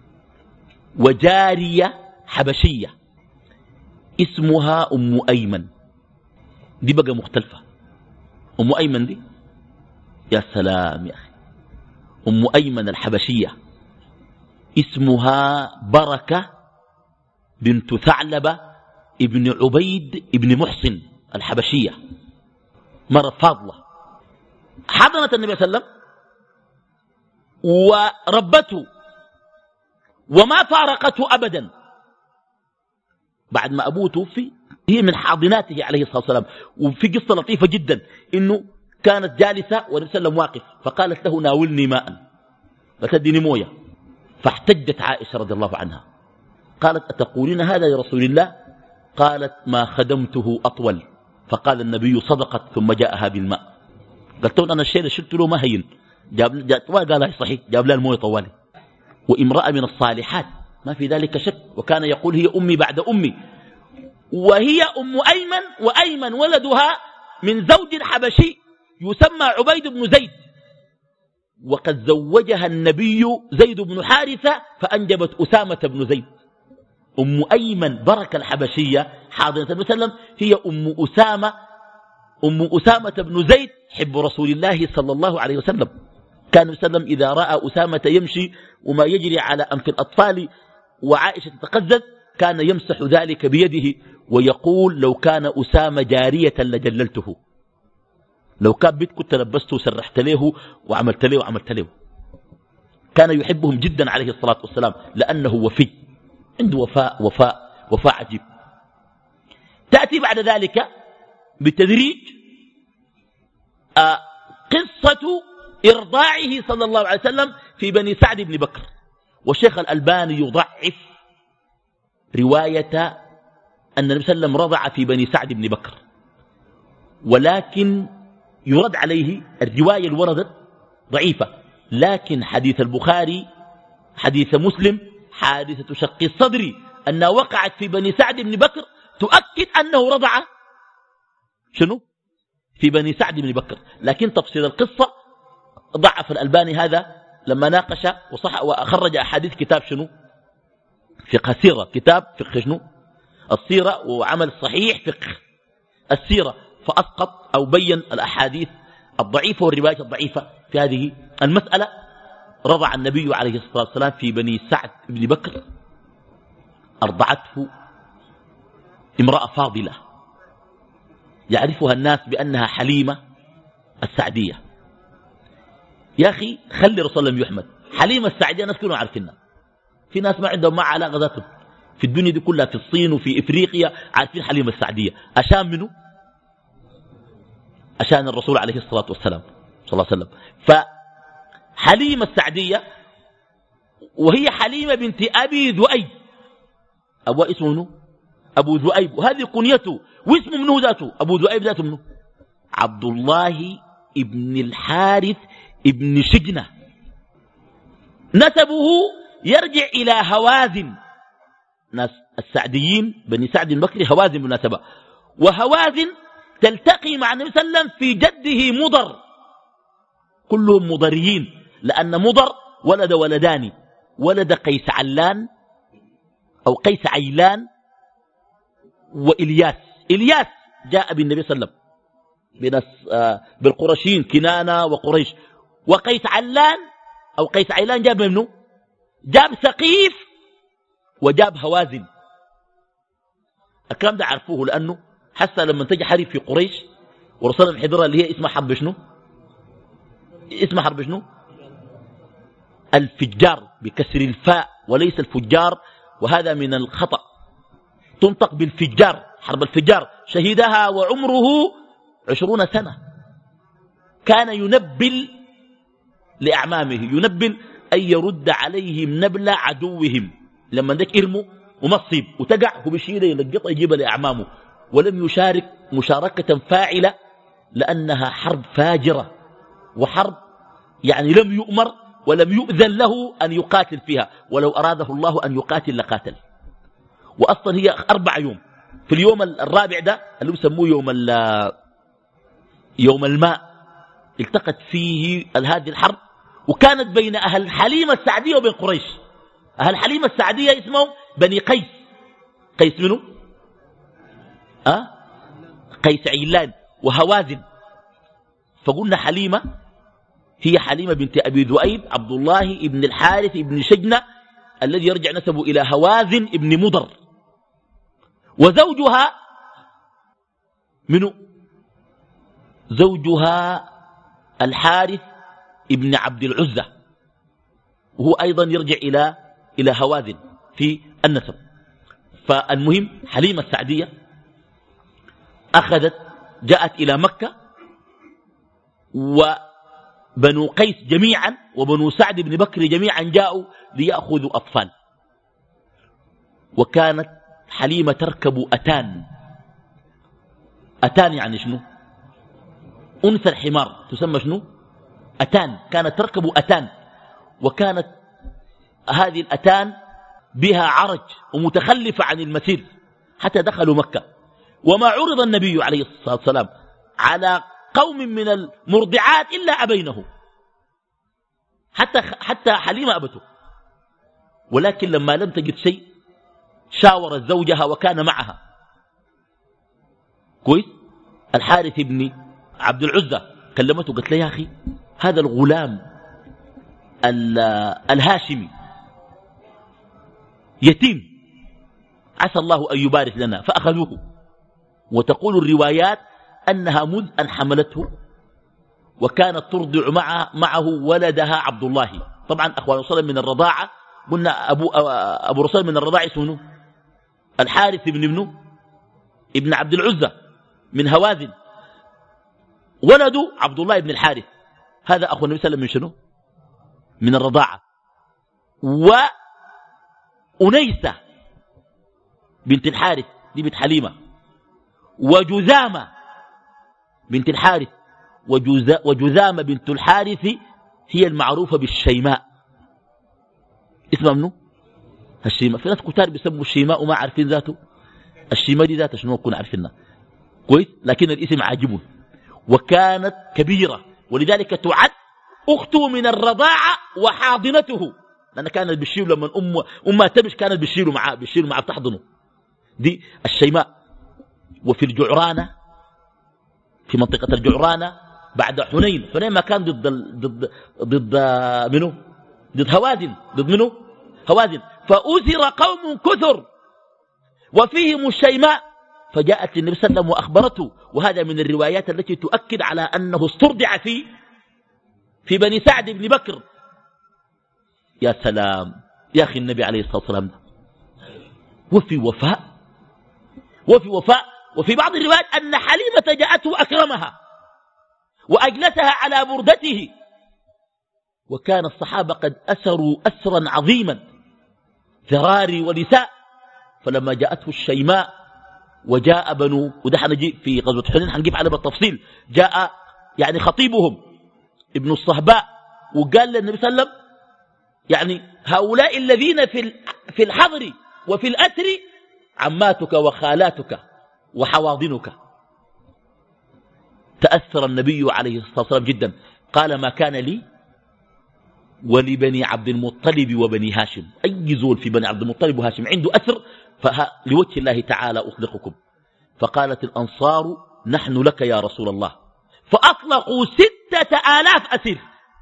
Speaker 2: وجارية حبشية اسمها أم أيمن. دي بقى مختلفة، أم أيمن دي يا سلام يا أخي، أم أيمن الحبشية اسمها بركة بنت ثعلبة ابن عبيد ابن محسن الحبشية، مرة فاضلة، حضنت النبي صلى الله عليه وسلم وربته وما فارقته أبدا. بعد ما أبوه توفي هي من حاضناته عليه الصلاة والسلام. وفي قصة لطيفة جدا، إنه كانت جالسة والنبي صلى الله عليه وسلم واقف، فقالت له ناولني ماء، فتديني موية. فاحتجت عائشة رضي الله عنها، قالت أتقولين هذا يا رسول الله؟ قالت ما خدمته أطول. فقال النبي صدقت، ثم جاءها بالماء. قلت له أنا الشيء اللي شلت له ما هين، جاب جاب قال هي صحيح، جاب لها المويه طوالي. وامرأة من الصالحات ما في ذلك شك، وكان يقول هي أمي بعد أمي، وهي أم أيمن، وأيمن ولدها من زوج حبشي يسمى عبيد بن زيد، وقد زوجها النبي زيد بن حارثة فأنجبت أسامة بن زيد. أم أيمن بركة الحبشية حاضنة النبي صلى الله عليه وسلم هي أم أسامة، أم أسامة بن زيد حب رسول الله صلى الله عليه وسلم. كان النبي صلى الله عليه وسلم إذا رأى أسامة يمشي وما يجري على أنف الأطفال وعائشة تتقزز كان يمسح ذلك بيده ويقول لو كان أسامة جارية لجللته، لو كان بيت كنت لبسته وسرحت له وعملت له وعملت له. كان يحبهم جدا عليه الصلاة والسلام لأنه وفي، عنده وفاء وفاء وفاء عجيب. تأتي بعد ذلك بالتدريج آه قصة إرضاعه صلى الله عليه وسلم في بني سعد بن بكر. والشيخ الألباني يضعف رواية أن النبي صلى الله عليه وسلم رضع في بني سعد بن بكر، ولكن يرد عليه الرواية اللي وردت ضعيفة، لكن حديث البخاري حديث مسلم حادثة شق الصدر أنها وقعت في بني سعد بن بكر تؤكد أنه رضع شنو في بني سعد بن بكر. لكن تفصيل القصة ضعف الألباني هذا لما ناقش وصح وأخرج أحاديث كتاب شنو فقه السيرة، كتاب فقه شنو السيرة، وعمل صحيح فقه السيرة، فأسقط أو بين الأحاديث الضعيفة والروايات الضعيفة في هذه المسألة. رضع النبي عليه الصلاة والسلام في بني سعد بن بكر، أرضعته امرأة فاضلة يعرفها الناس بأنها حليمة السعدية. يا أخي خلي رسول الله يحمد. حليمة السعدية ناس كلهم عارفينها، في ناس ما عندهم مع علاقة ذاتهم في الدنيا دي كلها، في الصين وفي إفريقيا عارفين حليمة السعدية. عشان منه؟ عشان الرسول عليه الصلاة والسلام صلى الله عليه وسلم. فحليمة السعدية وهي حليمة بنت أبي ذؤيب، أبوها اسمه منه أبو ذؤيب، وهذه كنيته، واسمه منه ذاته أبو ذؤيب ذاته منه عبد الله ابن الحارث ابن شجنة. نسبه يرجع إلى هوازن، ناس السعديين بني سعد البكري هوازن بالمناسبة، وهوازن تلتقي مع النبي صلى الله عليه وسلم في جده مضر، كلهم مضريين، لأن مضر ولد ولدان، ولد قيس علان أو قيس عيلان وإلياس. إلياس جاء بالنبي صلى الله عليه وسلم بناس بالقرشين كنانة وقريش، وقيس علان أو قيس عيلان جاب منه، جاب ثقيف وجاب هوازن. الكلام ده عرفوه لأنه حتى لما تجي حرب في قريش ورسول الحضرة اللي هي اسمها حرب شنو؟ اسمها حرب شنو؟ الفجار بكسر الفاء وليس الفجار، وهذا من الخطأ، تنطق بالفجار، حرب الفجار. شهدها وعمره عشرون سنة، كان ينبل لأعمامه، ينبل أن يرد عليهم نبل عدوهم، لما ذاك يرموا ومصيب وتقع هو بشيله يلقطه يجيبها لأعمامه، ولم يشارك مشاركة فاعلة لأنها حرب فاجرة وحرب يعني لم يؤمر ولم يؤذن له أن يقاتل فيها، ولو أراده الله أن يقاتل لقاتل. وأصلا هي أربع يوم، في اليوم الرابع ده اللي يسموه يوم يوم الماء التقت فيه هذه الحرب، وكانت بين أهل حليمة السعدية وبين قريش. أهل حليمة السعدية اسمهم بني قيس. قيس منه؟ أه؟ قيس عيلان وهوازن. فقلنا حليمة هي حليمة بنت أبي ذؤيب عبد الله ابن الحارث ابن شجنة الذي يرجع نسبه إلى هوازن ابن مضر. وزوجها منه؟ زوجها الحارث ابن عبد العزة، وهو أيضا يرجع إلى إلى هوازن في النسب. فالمهم حليمة السعدية أخذت جاءت إلى مكة، وبنو قيس جميعا وبنو سعد بن بكر جميعا جاءوا ليأخذوا أطفال. وكانت حليمة تركب أتان. أتان يعني شنو؟ أنثى الحمار تسمى شنو؟ أتان. كانت تركب أتان، وكانت هذه الأتان بها عرج ومتخلفة عن المسير حتى دخلوا مكة. وما عرض النبي عليه الصلاة والسلام على قوم من المرضعات إلا أبينه، حتى حتى حليمة أبته. ولكن لما لم تجد شيء شاورت زوجها وكان معها كويس الحارث بن عبد العزة، كلمته قالت له يا أخي هذا الغلام الهاشمي يتيم، عسى الله أن يبارك لنا، فأخذوه. وتقول الروايات أنها منذ أن حملته وكانت ترضع معه, معه ولدها عبد الله. طبعا أخوان رسول من الرضاعة قلنا أبو, أبو رسول من الرضاعة اسمه الحارث بن ابنه ابن عبد العزة من هوازن، ولده عبد الله بن الحارث، هذا أخو النبي صلى الله عليه وسلم من شنو؟ من الرضاعة. وأنيسة بنت الحارث دي بنت حليمة، وجذامة بنت الحارث، وجذامة بنت الحارث هي المعروفة بالشيماء. اسمها منه؟ الشيماء. في ناس كتار بيسموا الشيماء وما عارفين ذاته الشيماء دي ذاته شنو كنا عارفينها كويس، لكن الاسم عاجبه. وكانت كبيرة، ولذلك تعد أخته من الرضاعة وحاضنته، لأن كانت بتشيل لما أم أمها تمش كانت بتشيله معاه بتشيله معاه بتحضنه. دي الشيماء. وفي الجعرانة، في منطقة الجعرانة بعد حنين، حنين ما كان ضد ضد ضد منه؟ ضد هوازن. ضد منه؟ هوازن. فأثر قوم كثر وفيهم الشيماء فجاءت للنبي صلى الله عليه وسلم وأخبرته، وهذا من الروايات التي تؤكد على أنه استرضع في في بني سعد بن بكر. يا سلام يا أخي، النبي عليه الصلاة والسلام وفي وفاء وفي وفاء. وفي بعض الروايات أن حليمة جاءته وأكرمها وأجلسها على بردته. وكان الصحابة قد أسروا أسرا عظيما، ذراري ونساء. فلما جاءته الشيماء وجاء بنو، وده حنجي في غزوة حنين حنجيب على بالتفصيل، جاء يعني خطيبهم ابن الصهباء وقال للنبي صلى الله عليه وسلم يعني هؤلاء الذين في في الحضر وفي الأسر عماتك وخالاتك وحواضنك. تأثر النبي عليه الصلاة والسلام جدا، قال ما كان لي ولبني عبد المطلب وبني هاشم، أي زول في بني عبد المطلب وهاشم عنده أسر فلوجه الله تعالى أطلقكم. فقالت الأنصار نحن لك يا رسول الله، فأطلقوا ستة آلاف أسير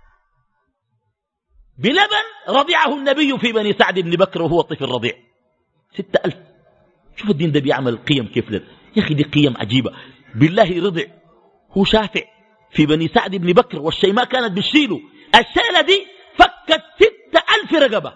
Speaker 2: بلبن رضعه النبي في بني سعد بن بكر وهو طفل رضيع. ستة ألف. شوف الدين ده بيعمل قيم كيف لن. يا أخي دي قيم عجيبة. بالله رضع هو شافع في بني سعد بن بكر، والشيماء كانت بتشيله. الشيلة دي فكت ستة ألف رقبة.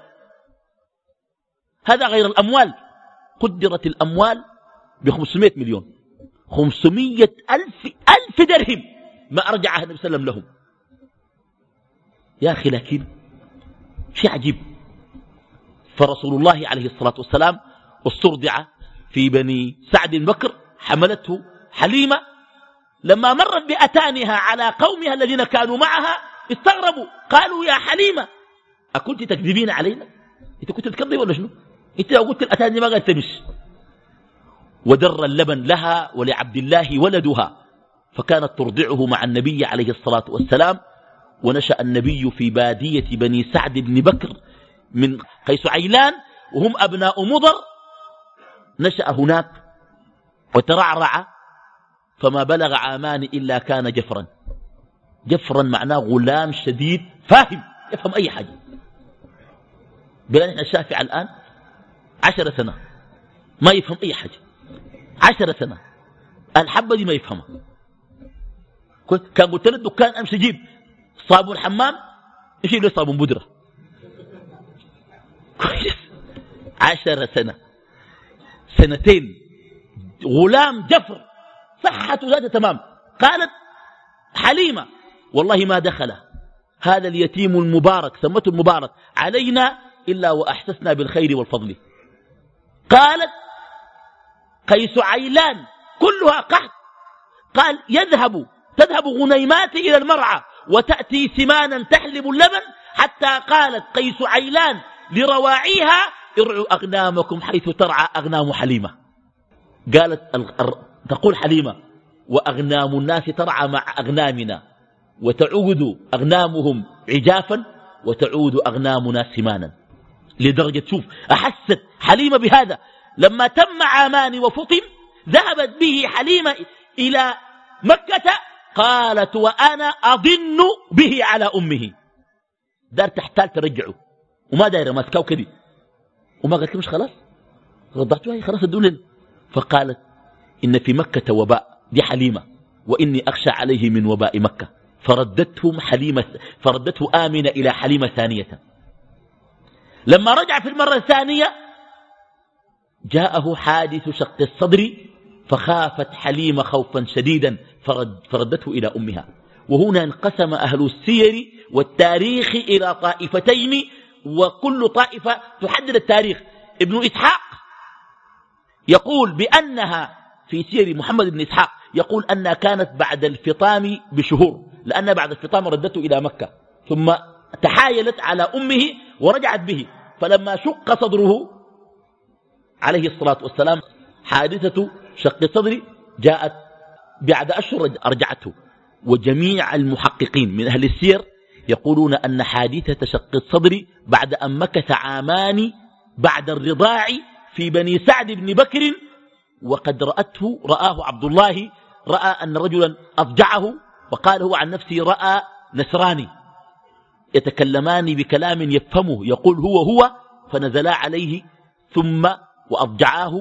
Speaker 2: هذا غير الأموال، قدرت الأموال بخمسمائة مليون، خمسمائة ألف ألف درهم ما أرجعها النبي صلى الله عليه وسلم لهم. يا أخي لكن شيء عجيب. فرسول الله عليه الصلاة والسلام استرضع في بني سعد بن بكر، حملته حليمة. لما مرت بأتانها على قومها الذين كانوا معها استغربوا، قالوا يا حليمة أكنت تكذبين علينا؟ أنت كنت تكذب ولا شنو؟ أنت لو قلت الأتاني ما قالت تمش. ودر اللبن لها ولعبد الله ولدها، فكانت ترضعه مع النبي عليه الصلاة والسلام. ونشأ النبي في بادية بني سعد بن بكر من قيس عيلان، وهم أبناء مضر. نشأ هناك وترعرع، فما بلغ عامان إلا كان جفرا. جفرا معناه غلام شديد فاهم، يفهم أي حاجة. بلان الشافعي الآن عشر سنة ما يفهم أي حاجة، عشر سنة الحبة دي ما يفهمها. كان قلت له الدكان أمشي جيب صابون حمام، يشيل له صابون بودرة. كويس، عشر سنة، سنتين، غلام جفر، صحته ذاته تمام. قالت حليمة والله ما دخل هذا اليتيم المبارك، سمته المبارك، علينا إلا وأحسسنا بالخير والفضل. قالت قيس عيلان كلها قحط. قال يذهب تذهب غنيمات إلى المرعى وتأتي سمانا تحلب اللبن، حتى قالت قيس عيلان لرواعيها ارعوا أغنامكم حيث ترعى أغنام حليمة. قالت تقول حليمة وأغنام الناس ترعى مع أغنامنا، وتعود أغنامهم عجافا وتعود أغنامنا سمانا. لدرجة شوف أحست حليمة بهذا. لما تم عامان وفطم ذهبت به حليمة إلى مكة، قالت وأنا أظن به على أمه. دار تحتال ترجعه وما دايره ماسكاه كده، وما قالت له مش خلاص رضعتها خلاص الدولة. فقالت إن في مكة وباء، دي حليمة، وإني أخشى عليه من وباء مكة. فردتهم حليمة فردته آمنة إلى حليمة ثانية. لما رجع في المرة الثانية جاءه حادث شق الصدر، فخافت حليمة خوفا شديدا فرد فردته إلى أمها. وهنا انقسم أهل السير والتاريخ إلى طائفتين، وكل طائفة تحدد التاريخ. ابن إسحاق يقول بأنها في سير محمد بن إسحاق يقول أنها كانت بعد الفطام بشهور، لأنها بعد الفطام ردته إلى مكة، ثم تحايلت على أمه ورجعت به. فلما شق صدره عليه الصلاة والسلام، حادثة شق الصدر جاءت بعد أشهر أرجعته. وجميع المحققين من أهل السير يقولون أن حادثة شق الصدر بعد أن مكث عامان بعد الرضاع في بني سعد بن بكر، وقد رأته رآه عبد الله، رأى أن رجلا أضجعه، وقال هو عن نفسه رأى نسراني يتكلمان بكلام يفهمه، يقول هو هو، فنزلا عليه ثم وأضجعاه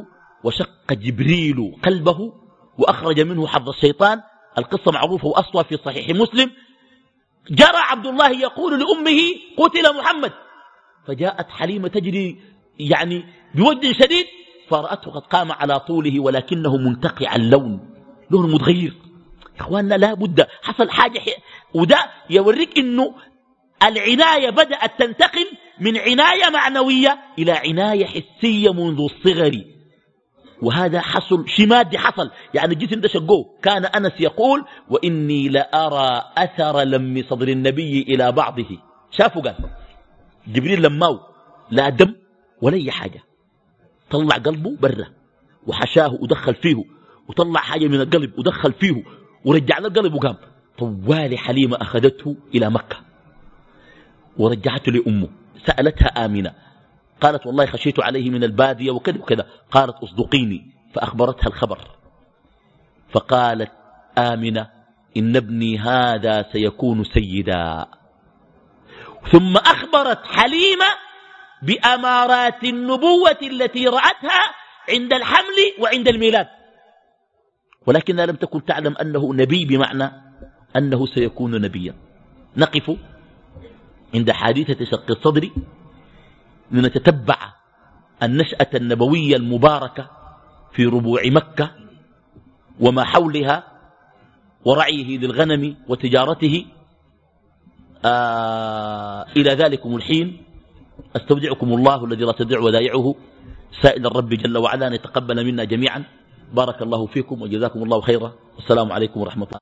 Speaker 2: وشق جبريل قلبه وأخرج منه حظ الشيطان. القصة معروفة وأصلها في صحيح مسلم. جرى عبد الله يقول لأمه قتل محمد، فجاءت حليمة تجري يعني بوجه شديد فرأته قد قام على طوله ولكنه منتقع اللون، لونه متغير. يا إخواننا لا بد حصل حاجة، وده يوريك إنه العناية بدأت تنتقل من عناية معنوية إلى عناية حسية منذ الصغر، وهذا حصل شيء مادي حصل، يعني الجسم ده شقوه. كان أنس يقول وإني لأرى أثر لم صدر النبي إلى بعضه. شافوا قال جبريل لماو لا دم ولا أي حاجة، طلع قلبه برا وحشاه ودخل فيه، وطلع حاجة من القلب ودخل فيه ورجع له القلب وقام. طوال حليمة أخذته إلى مكة ورجعته لأمه. سألتها آمنة قالت والله خشيت عليه من البادية وكذا وكذا. قالت أصدقيني، فأخبرتها الخبر. فقالت آمنة إن ابني هذا سيكون سيدا. ثم أخبرت حليمة بأمارات النبوة التي رأتها عند الحمل وعند الميلاد، ولكنها لم تكن تعلم أنه نبي بمعنى أنه سيكون نبيا. نقف عند حادثة شق الصدر لنتتبع النشأة النبوية المباركة في ربوع مكة وما حولها ورعيه للغنم وتجارته. آه إلى ذلكم الحين أستودعكم الله الذي لا تضيع ودائعه، سائل الرب جل وعلا أن يتقبل منا جميعا. بارك الله فيكم وجزاكم الله خيرا، والسلام عليكم ورحمة الله.